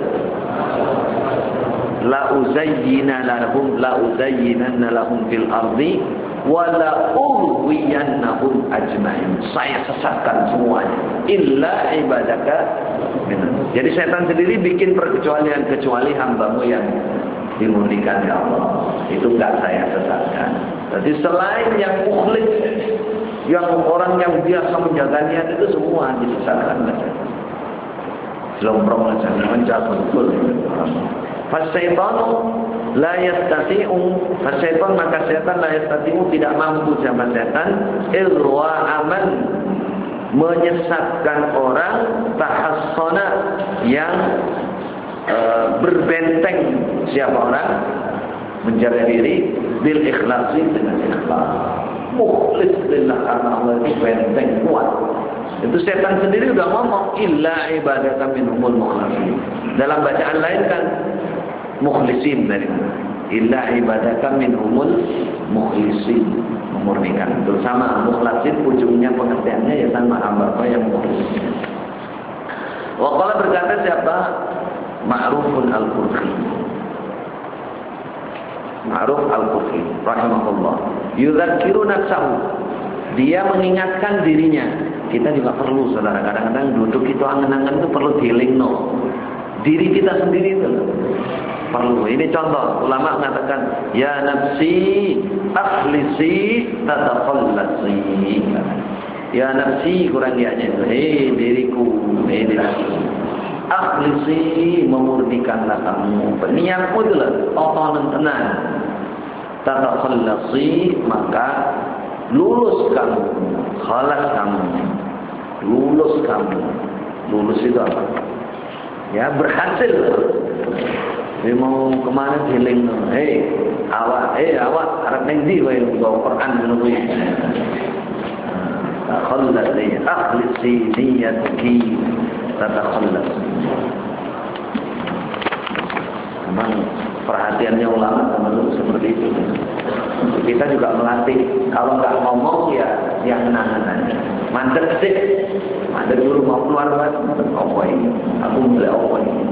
la uzayyinanna lahum fil ardi wa la ughwiyannahum ajma'in. Saya sesatkan semuanya illa ibadaka minhum. Jadi setan sendiri bikin perkecualian, kecuali hambamu yang dimurnikan ya Allah, itu enggak saya sesatkan. Jadi selain yang mukhlis, yang orang yang biasa menjaga niat, itu semua disesatkan saja. Selomprong saja, menjaga betul. Fasyaitan la yastati'u, fasyaitan, maka setan la yastati'u, tidak mampu siapa setan, irwa aman, menyesatkan orang, tahassana, yang berbenteng siapa orang, menjaga diri, bil ikhlasi, dengan ikhlas, mukhlis lillah, karena Allah itu benteng kuat. Itu setan sendiri udah ngomong illa ibadaka minhumul mukhlasin. Dalam bacaan lain kan mukhlisin, dari illa ibadaka minhumul mukhlisin, memurnikan. Itu sama, mukhlasin ujungnya pengertiannya ya sama hamba yang mukhlisin. Waqala, berkata siapa? Ma'rufun al-Qurfi, Ma'ruf al-Qurfi rahimahullah, yudzakiru nafsahu, dia mengingatkan dirinya. Kita juga perlu, saudara, kadang-kadang duduk itu angan-angan itu perlu dilingno diri kita sendiri itu perlu. Ini contoh, ulama mengatakan ya nafsi akhlisi tatakhallasi, ya nafsi, kurang dianya itu, diriku, akhlisi, memurnikanlah kamu, niatmu itu lah otonan tenan, tatakhallasi, maka lulus kamu, khalas kamu, lulus kamu. Lulus itu apa? Ya, berhasil. Dia mau kemana jeling? Awak arep ning ndi wae nggo Quran ngono kuwi. Takhallas li akhlisi niyyatuki tatakhallas. Memang perhatiannya ulama termasuk seperti itu. Kita juga melatih, kalau nggak ngomong ya yang nangan aja. Mandek sih, mandek dulu mau keluar kan? Apa ini? Aku mulai apa ini?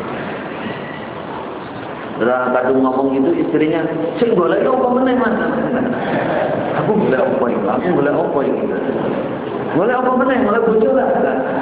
Setelah kadung ngomong itu istrinya, sing boleh apa meneh Mas? Aku boleh apa ini? Aku boleh apa ini? Boleh apa meneh? Boleh bojo lah.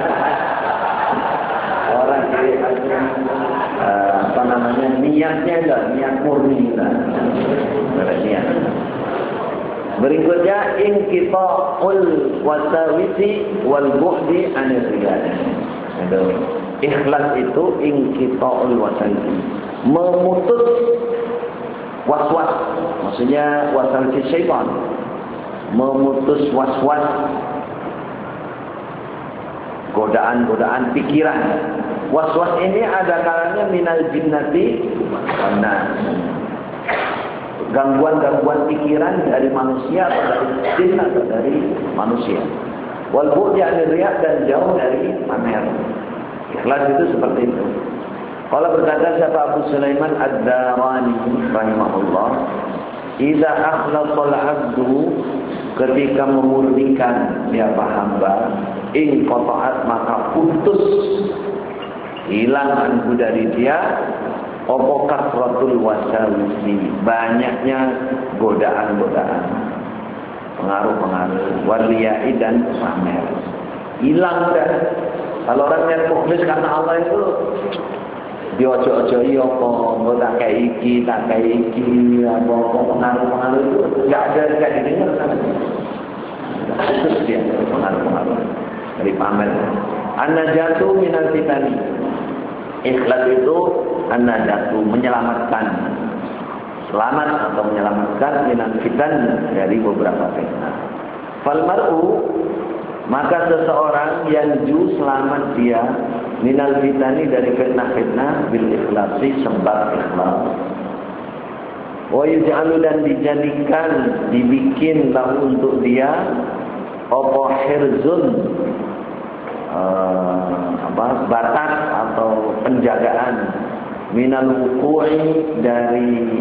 Orang ini apa namanya niatnya enggak niat murni lah. Niat. Berikutnya inqita'ul wasawisi wal bu'di 'anil riyad. Ikhlas itu inqita'ul wasawisi, memutus waswas, maksudnya wasawisi syaitan, memutus waswas, godaan-godaan pikiran. Waswas ini ada kalanya minal jinnati karena gangguan-gangguan pikiran dari manusia atau dari jin atau dari manusia. Wal bu'di 'anil riya, dan jauh dari pamer. Ikhlas itu seperti itu. Kalau berkata siapa Abu Sulaiman Ad-Darani rahimahullah, idza akhlaqal 'abdu, ketika memurnikan siapa hamba, in qata'at, maka putus, hilang anhu dari dia, apa kasratul wasawisi, banyaknya godaan-godaan, pengaruh-pengaruh, wariyai dan pamer, hilang dah. Kalau orang yang mukhlis karena Allah itu diojo-ojoi apa, mau tak kayak iki, apa pengaruh-pengaruh itu nggak didengar kan? Putus dia pengaruh-pengaruh dari pamer. An-najatu minal fitani. Ikhlas itu an-najatu, menyelamatkan, selamat atau menyelamatkan minal fitan, dari beberapa fitnah. Fal mar'u, maka seseorang yang selamat dia minal fitani, dari fitnah-fitnah, bil ikhlasi, sebab ikhlas. Wa yuj'alu, dan dijadikan, dibikin lahu untuk dia apa hirzun, batas atau penjagaan, minal wuqu'i, dari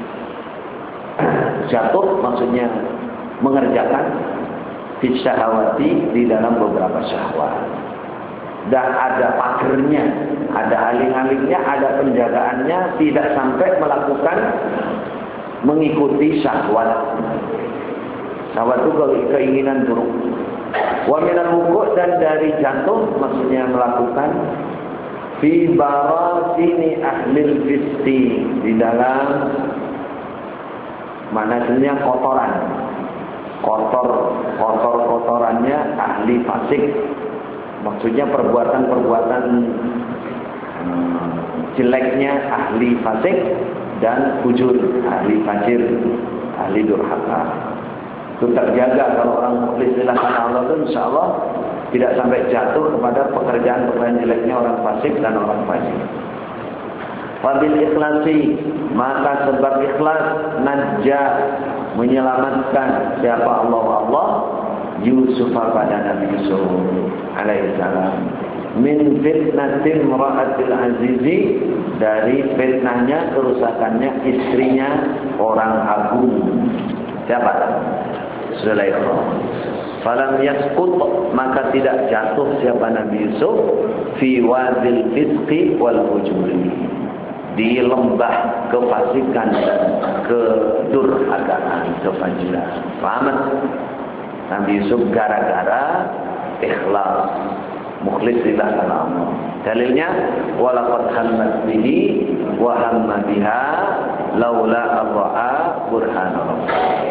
jatuh, maksudnya mengerjakan fi syahawati, di dalam beberapa syahwat. Dan ada pagernya, ada aling-alingnya, ada penjagaannya, tidak sampai melakukan mengikuti syahwat. Syahwat itu keinginan buruk. Wa minal wuqu', dan dari jatuh, maksudnya melakukan fi barasini ahlil fisti, di dalam mananya kotoran, kotorannya ahli fasik, maksudnya perbuatan-perbuatan jeleknya ahli fasik dan fujur, ahli fajir, ahli durhaka. Itu terjaga kalau orang mukhlis karena Allah itu insya Allah tidak sampai jatuh kepada pekerjaan-pekerjaan jeleknya orang fasik dan orang fajir. Wabil ikhlasi, maka sebab ikhlas, najah, menyelamatkan siapa Allah Yusuf pada Nabi Yusuf alaihissalam min fitnatil imra'atil azizi, dari fitnahnya, kerusakannya istrinya orang agung. Siapa? Zulaikha. Falam yasqut, maka tidak jatuh siapa Nabi Yusuf fi wadil fisqi wal fujuri, di lembah kefasikan dan kedurhakaan, kefajiran. Paham? Nabi Yusuf gara-gara ikhlas, mukhlis lillah karena Allah. Dalilnya walaqad hammat bihi wa hamma biha laula ar-ra'a burhanallah.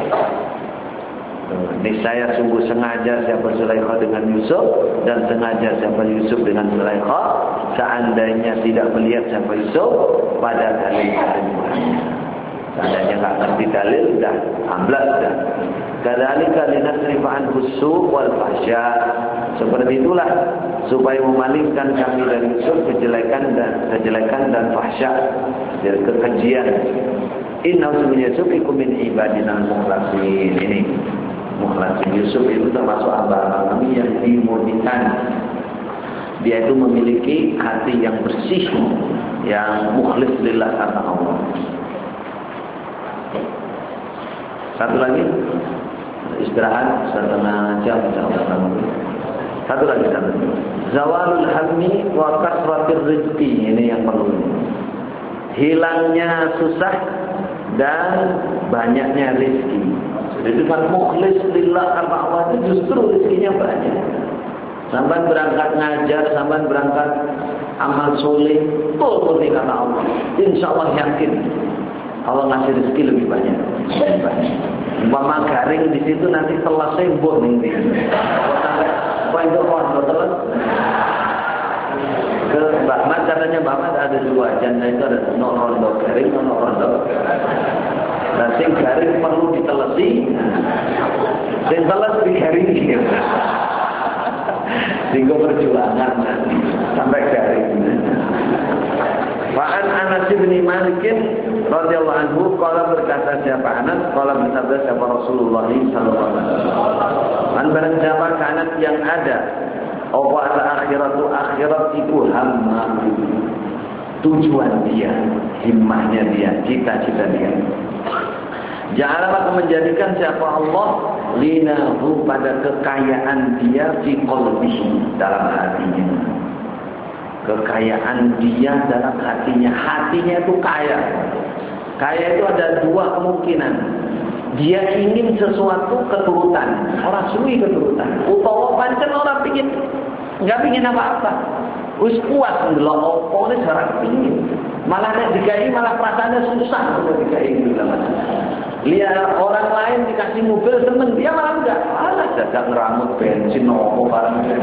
Niscaya sungguh sengaja siapa Zulaikha dengan Yusuf, dan sengaja siapa Yusuf dengan Zulaikha, seandainya tidak melihat siapa Yusuf pada dalil-dalil Tuhan. Seandainya nggak ngerti dalil, dah amblas dah. Kadzalika linasrifa anhu su' wal fahsya. Seperti itulah supaya memalingkan kami dari kejelekan dan fahsya, dari kekejian. Inna Yusuf ikum min ibadina mukhlasin. Ini mukhlasin. Yusuf itu termasuk hamba kami yang dimurnikan. Dia itu memiliki hati yang bersih, yang mukhlis lillah karena Allah. Satu lagi, istirahat setengah jam. Satu lagi. Zawalul hammi wa kasratir rizqi. Ini yang perlu. Hilangnya susah dan banyaknya rezeki. Jadi dengan mukhlis lillah karena Allah itu justru rezekinya banyak. Sampai berangkat ngajar, sampai berangkat amal soleh, murni karena Allah. Insya Allah yakin Allah ngasih rezeki lebih banyak. Umpama garing di situ nanti selesai boh nih. Apa itu orang terus? Ke Mbak Mat, katanya Mbak Mat ada dua janda itu, ada rondo garing, rondo. Nah, sing garing perlu ditelesi, sing teles digaringi. Sehingga perjuangan sampai garing. Fa'an Anas bin Malik radhiyallahu anhu qala, berkata siapa Anas, qala bersabda siapa Rasulullah sallallahu alaihi wasallam, man barang siapa kanat yang ada apa akhirat itu hamma, tujuan dia, himmahnya dia, cita-cita dia. Janganlah maka menjadikan siapa Allah linahu, pada kekayaan dia, fi qalbihi, dalam hatinya. Kekayaan dia dalam hatinya. Hatinya itu kaya. Kaya itu ada dua kemungkinan. Dia ingin sesuatu keturutan, orang suwi keturutan. Utawa pancen orang pingin, nggak pingin apa-apa. Wis puas ndelok opo ne jarang pingin. Malah nek dikai malah perasaannya susah kalau dikai gitu lah. Lihat orang lain dikasih mobil seneng, dia malah enggak. Alah dadak ngeramut bensin opo barang gitu.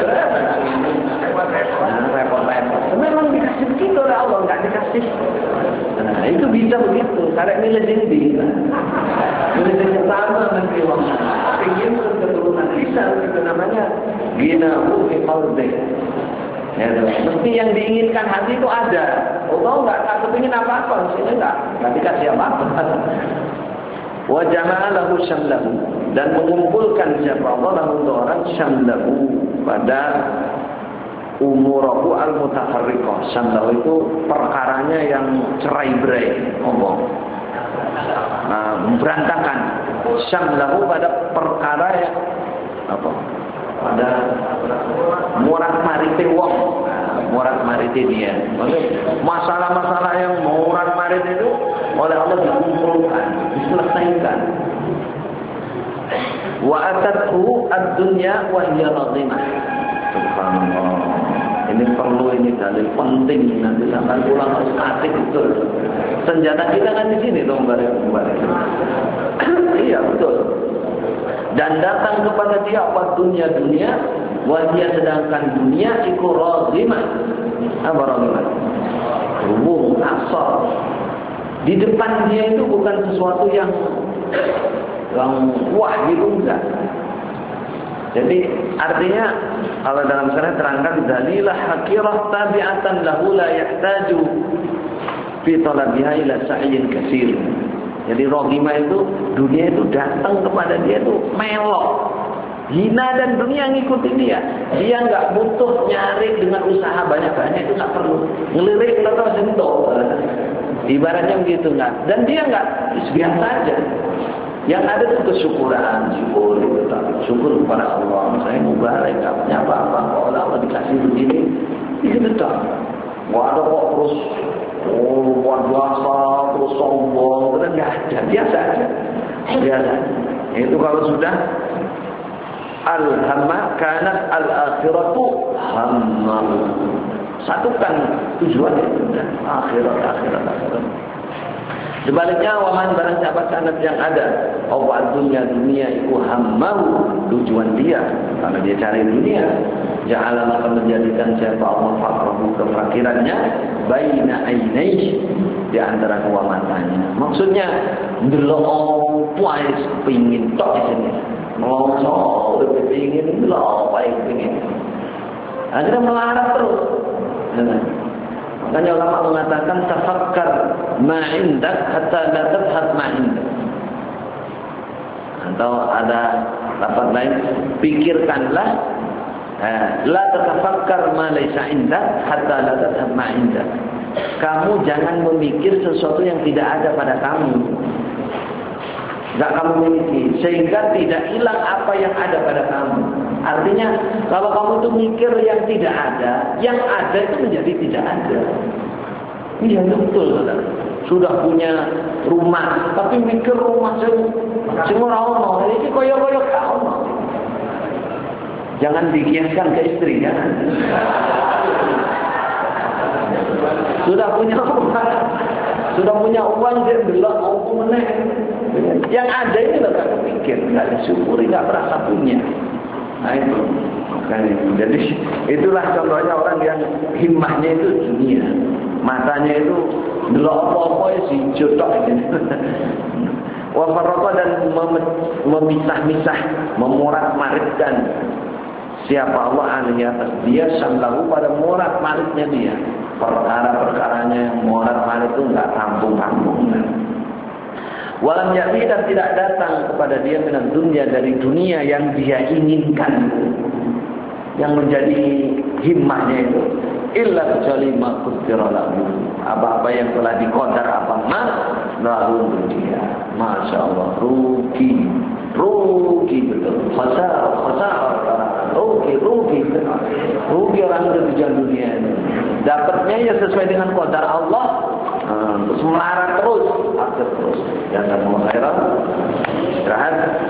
Repot-repot. Memang dikasih begitu oleh Allah, enggak dikasih. Nah, itu bisa begitu. Karek milih sendiri. Milih yang sama nanti wong. Ingin keturunan bisa itu namanya ginahu fi qalbi. Ya, mesti yang diinginkan hati itu ada. Oh enggak, tak kepingin apa-apa, sini enggak dikasih apa-apa. Wa jama'a lahu syamlahu, dan mengumpulkan siapa Allah lahu orang syamlahu pada umurahu al-mutafarriqah. Syamlahu itu perkaranya yang cerai-berai, ngomong. Berantakan. Syamlahu pada perkara yang apa? Pada murat-marite wong, murat-marite dia. Masalah-masalah yang murat-marit itu oleh Allah dikumpulkan, diselesaikan. Wa atathu ad-dunya wa hiya radhimah. Subhanallah. Ini perlu, ini dalil penting, nanti sampai pulang harus atik betul. Senjata kita kan di sini dong, bareng-bareng. Iya betul. Dan datang kepada dia apa dunia, wahia, sedangkan dunia iku radhimah. Apa radhimah? Rumung, asal. Di depan dia itu bukan sesuatu yang wah gitu, enggak. Jadi artinya kalau dalam syarah terangkan dalilah hakirah tabi'atan lahu la yahtaju fi talabiha ila sa'yin katsir. Jadi rohimah itu, dunia itu datang kepada dia itu melok, hina, dan dunia ngikutin dia. Dia nggak butuh nyari dengan usaha banyak-banyak, itu nggak perlu. Ngelirik atau sentuh, ibaratnya begitu nggak. Dan dia nggak biasa aja. Yang ada itu kesyukuran, syukur kepada Allah. Saya mubarak, nggak punya apa-apa. Kalau Allah dikasih begini, itu betul. Wah, ada kok terus luar biasa, terus sombong, itu nggak ada, biasa aja. Biasa. Itu kalau sudah al-hamma kanat al-akhiratu hamma. Satukan tujuannya itu akhirat. Sebaliknya waman barang siapa sanad yang ada awal dunia iku hammahu tujuan dia karena dia cari dunia ja'ala maka menjadikan siapa Allah faqrahu kefakirannya baina ainaihi di antara kedua matanya. Maksudnya ndelok opo ae pengin tok isine. Mongso pengin ndelok opo ae pengin. Akhirnya melarat terus. Makanya ulama mengatakan tafakkar ma indak hatta la tadhhab ma indak. Atau ada lafaz lain, pikirkanlah la tatafakkar ma laysa indak hatta la tadhhab ma indak. Kamu jangan memikir sesuatu yang tidak ada pada kamu. Enggak kamu miliki sehingga tidak hilang apa yang ada pada kamu. Artinya kalau kamu tuh mikir yang tidak ada, yang ada itu menjadi tidak ada. Iya betul, saudara. Sudah punya rumah, tapi mikir rumah semua ono, ini koyo-koyo ono. Jangan dikiaskan ke istri, jangan. Sudah punya rumah, sudah punya uang, dia belok mau meneh. Yang ada ini enggak kepikir, enggak disyukuri, enggak merasa punya. Nah itu. Jadi itulah contohnya orang yang himmahnya itu dunia. Matanya itu delok apa-apa si jotok gitu. Wa farraqa dan memisah-misah, memorat-maritkan siapa Allah alaihi atas dia samlahu pada morat-maritnya dia. Perkara-perkaranya yang morat-marit itu enggak kampung-kampung. Walam ya'ti dan tidak datang kepada dia minat dunia dari dunia yang dia inginkan, yang menjadi himmahnya itu illa kecuali ma qaddara lahu, apa-apa yang telah diqadar apa ma lahu dia. Masya Allah, rugi betul, khasar rugi orang di dunia ini. Dapatnya ya sesuai dengan qadar Allah, terus melarat terus, akhir terus. Jangan mau khairan, istirahat.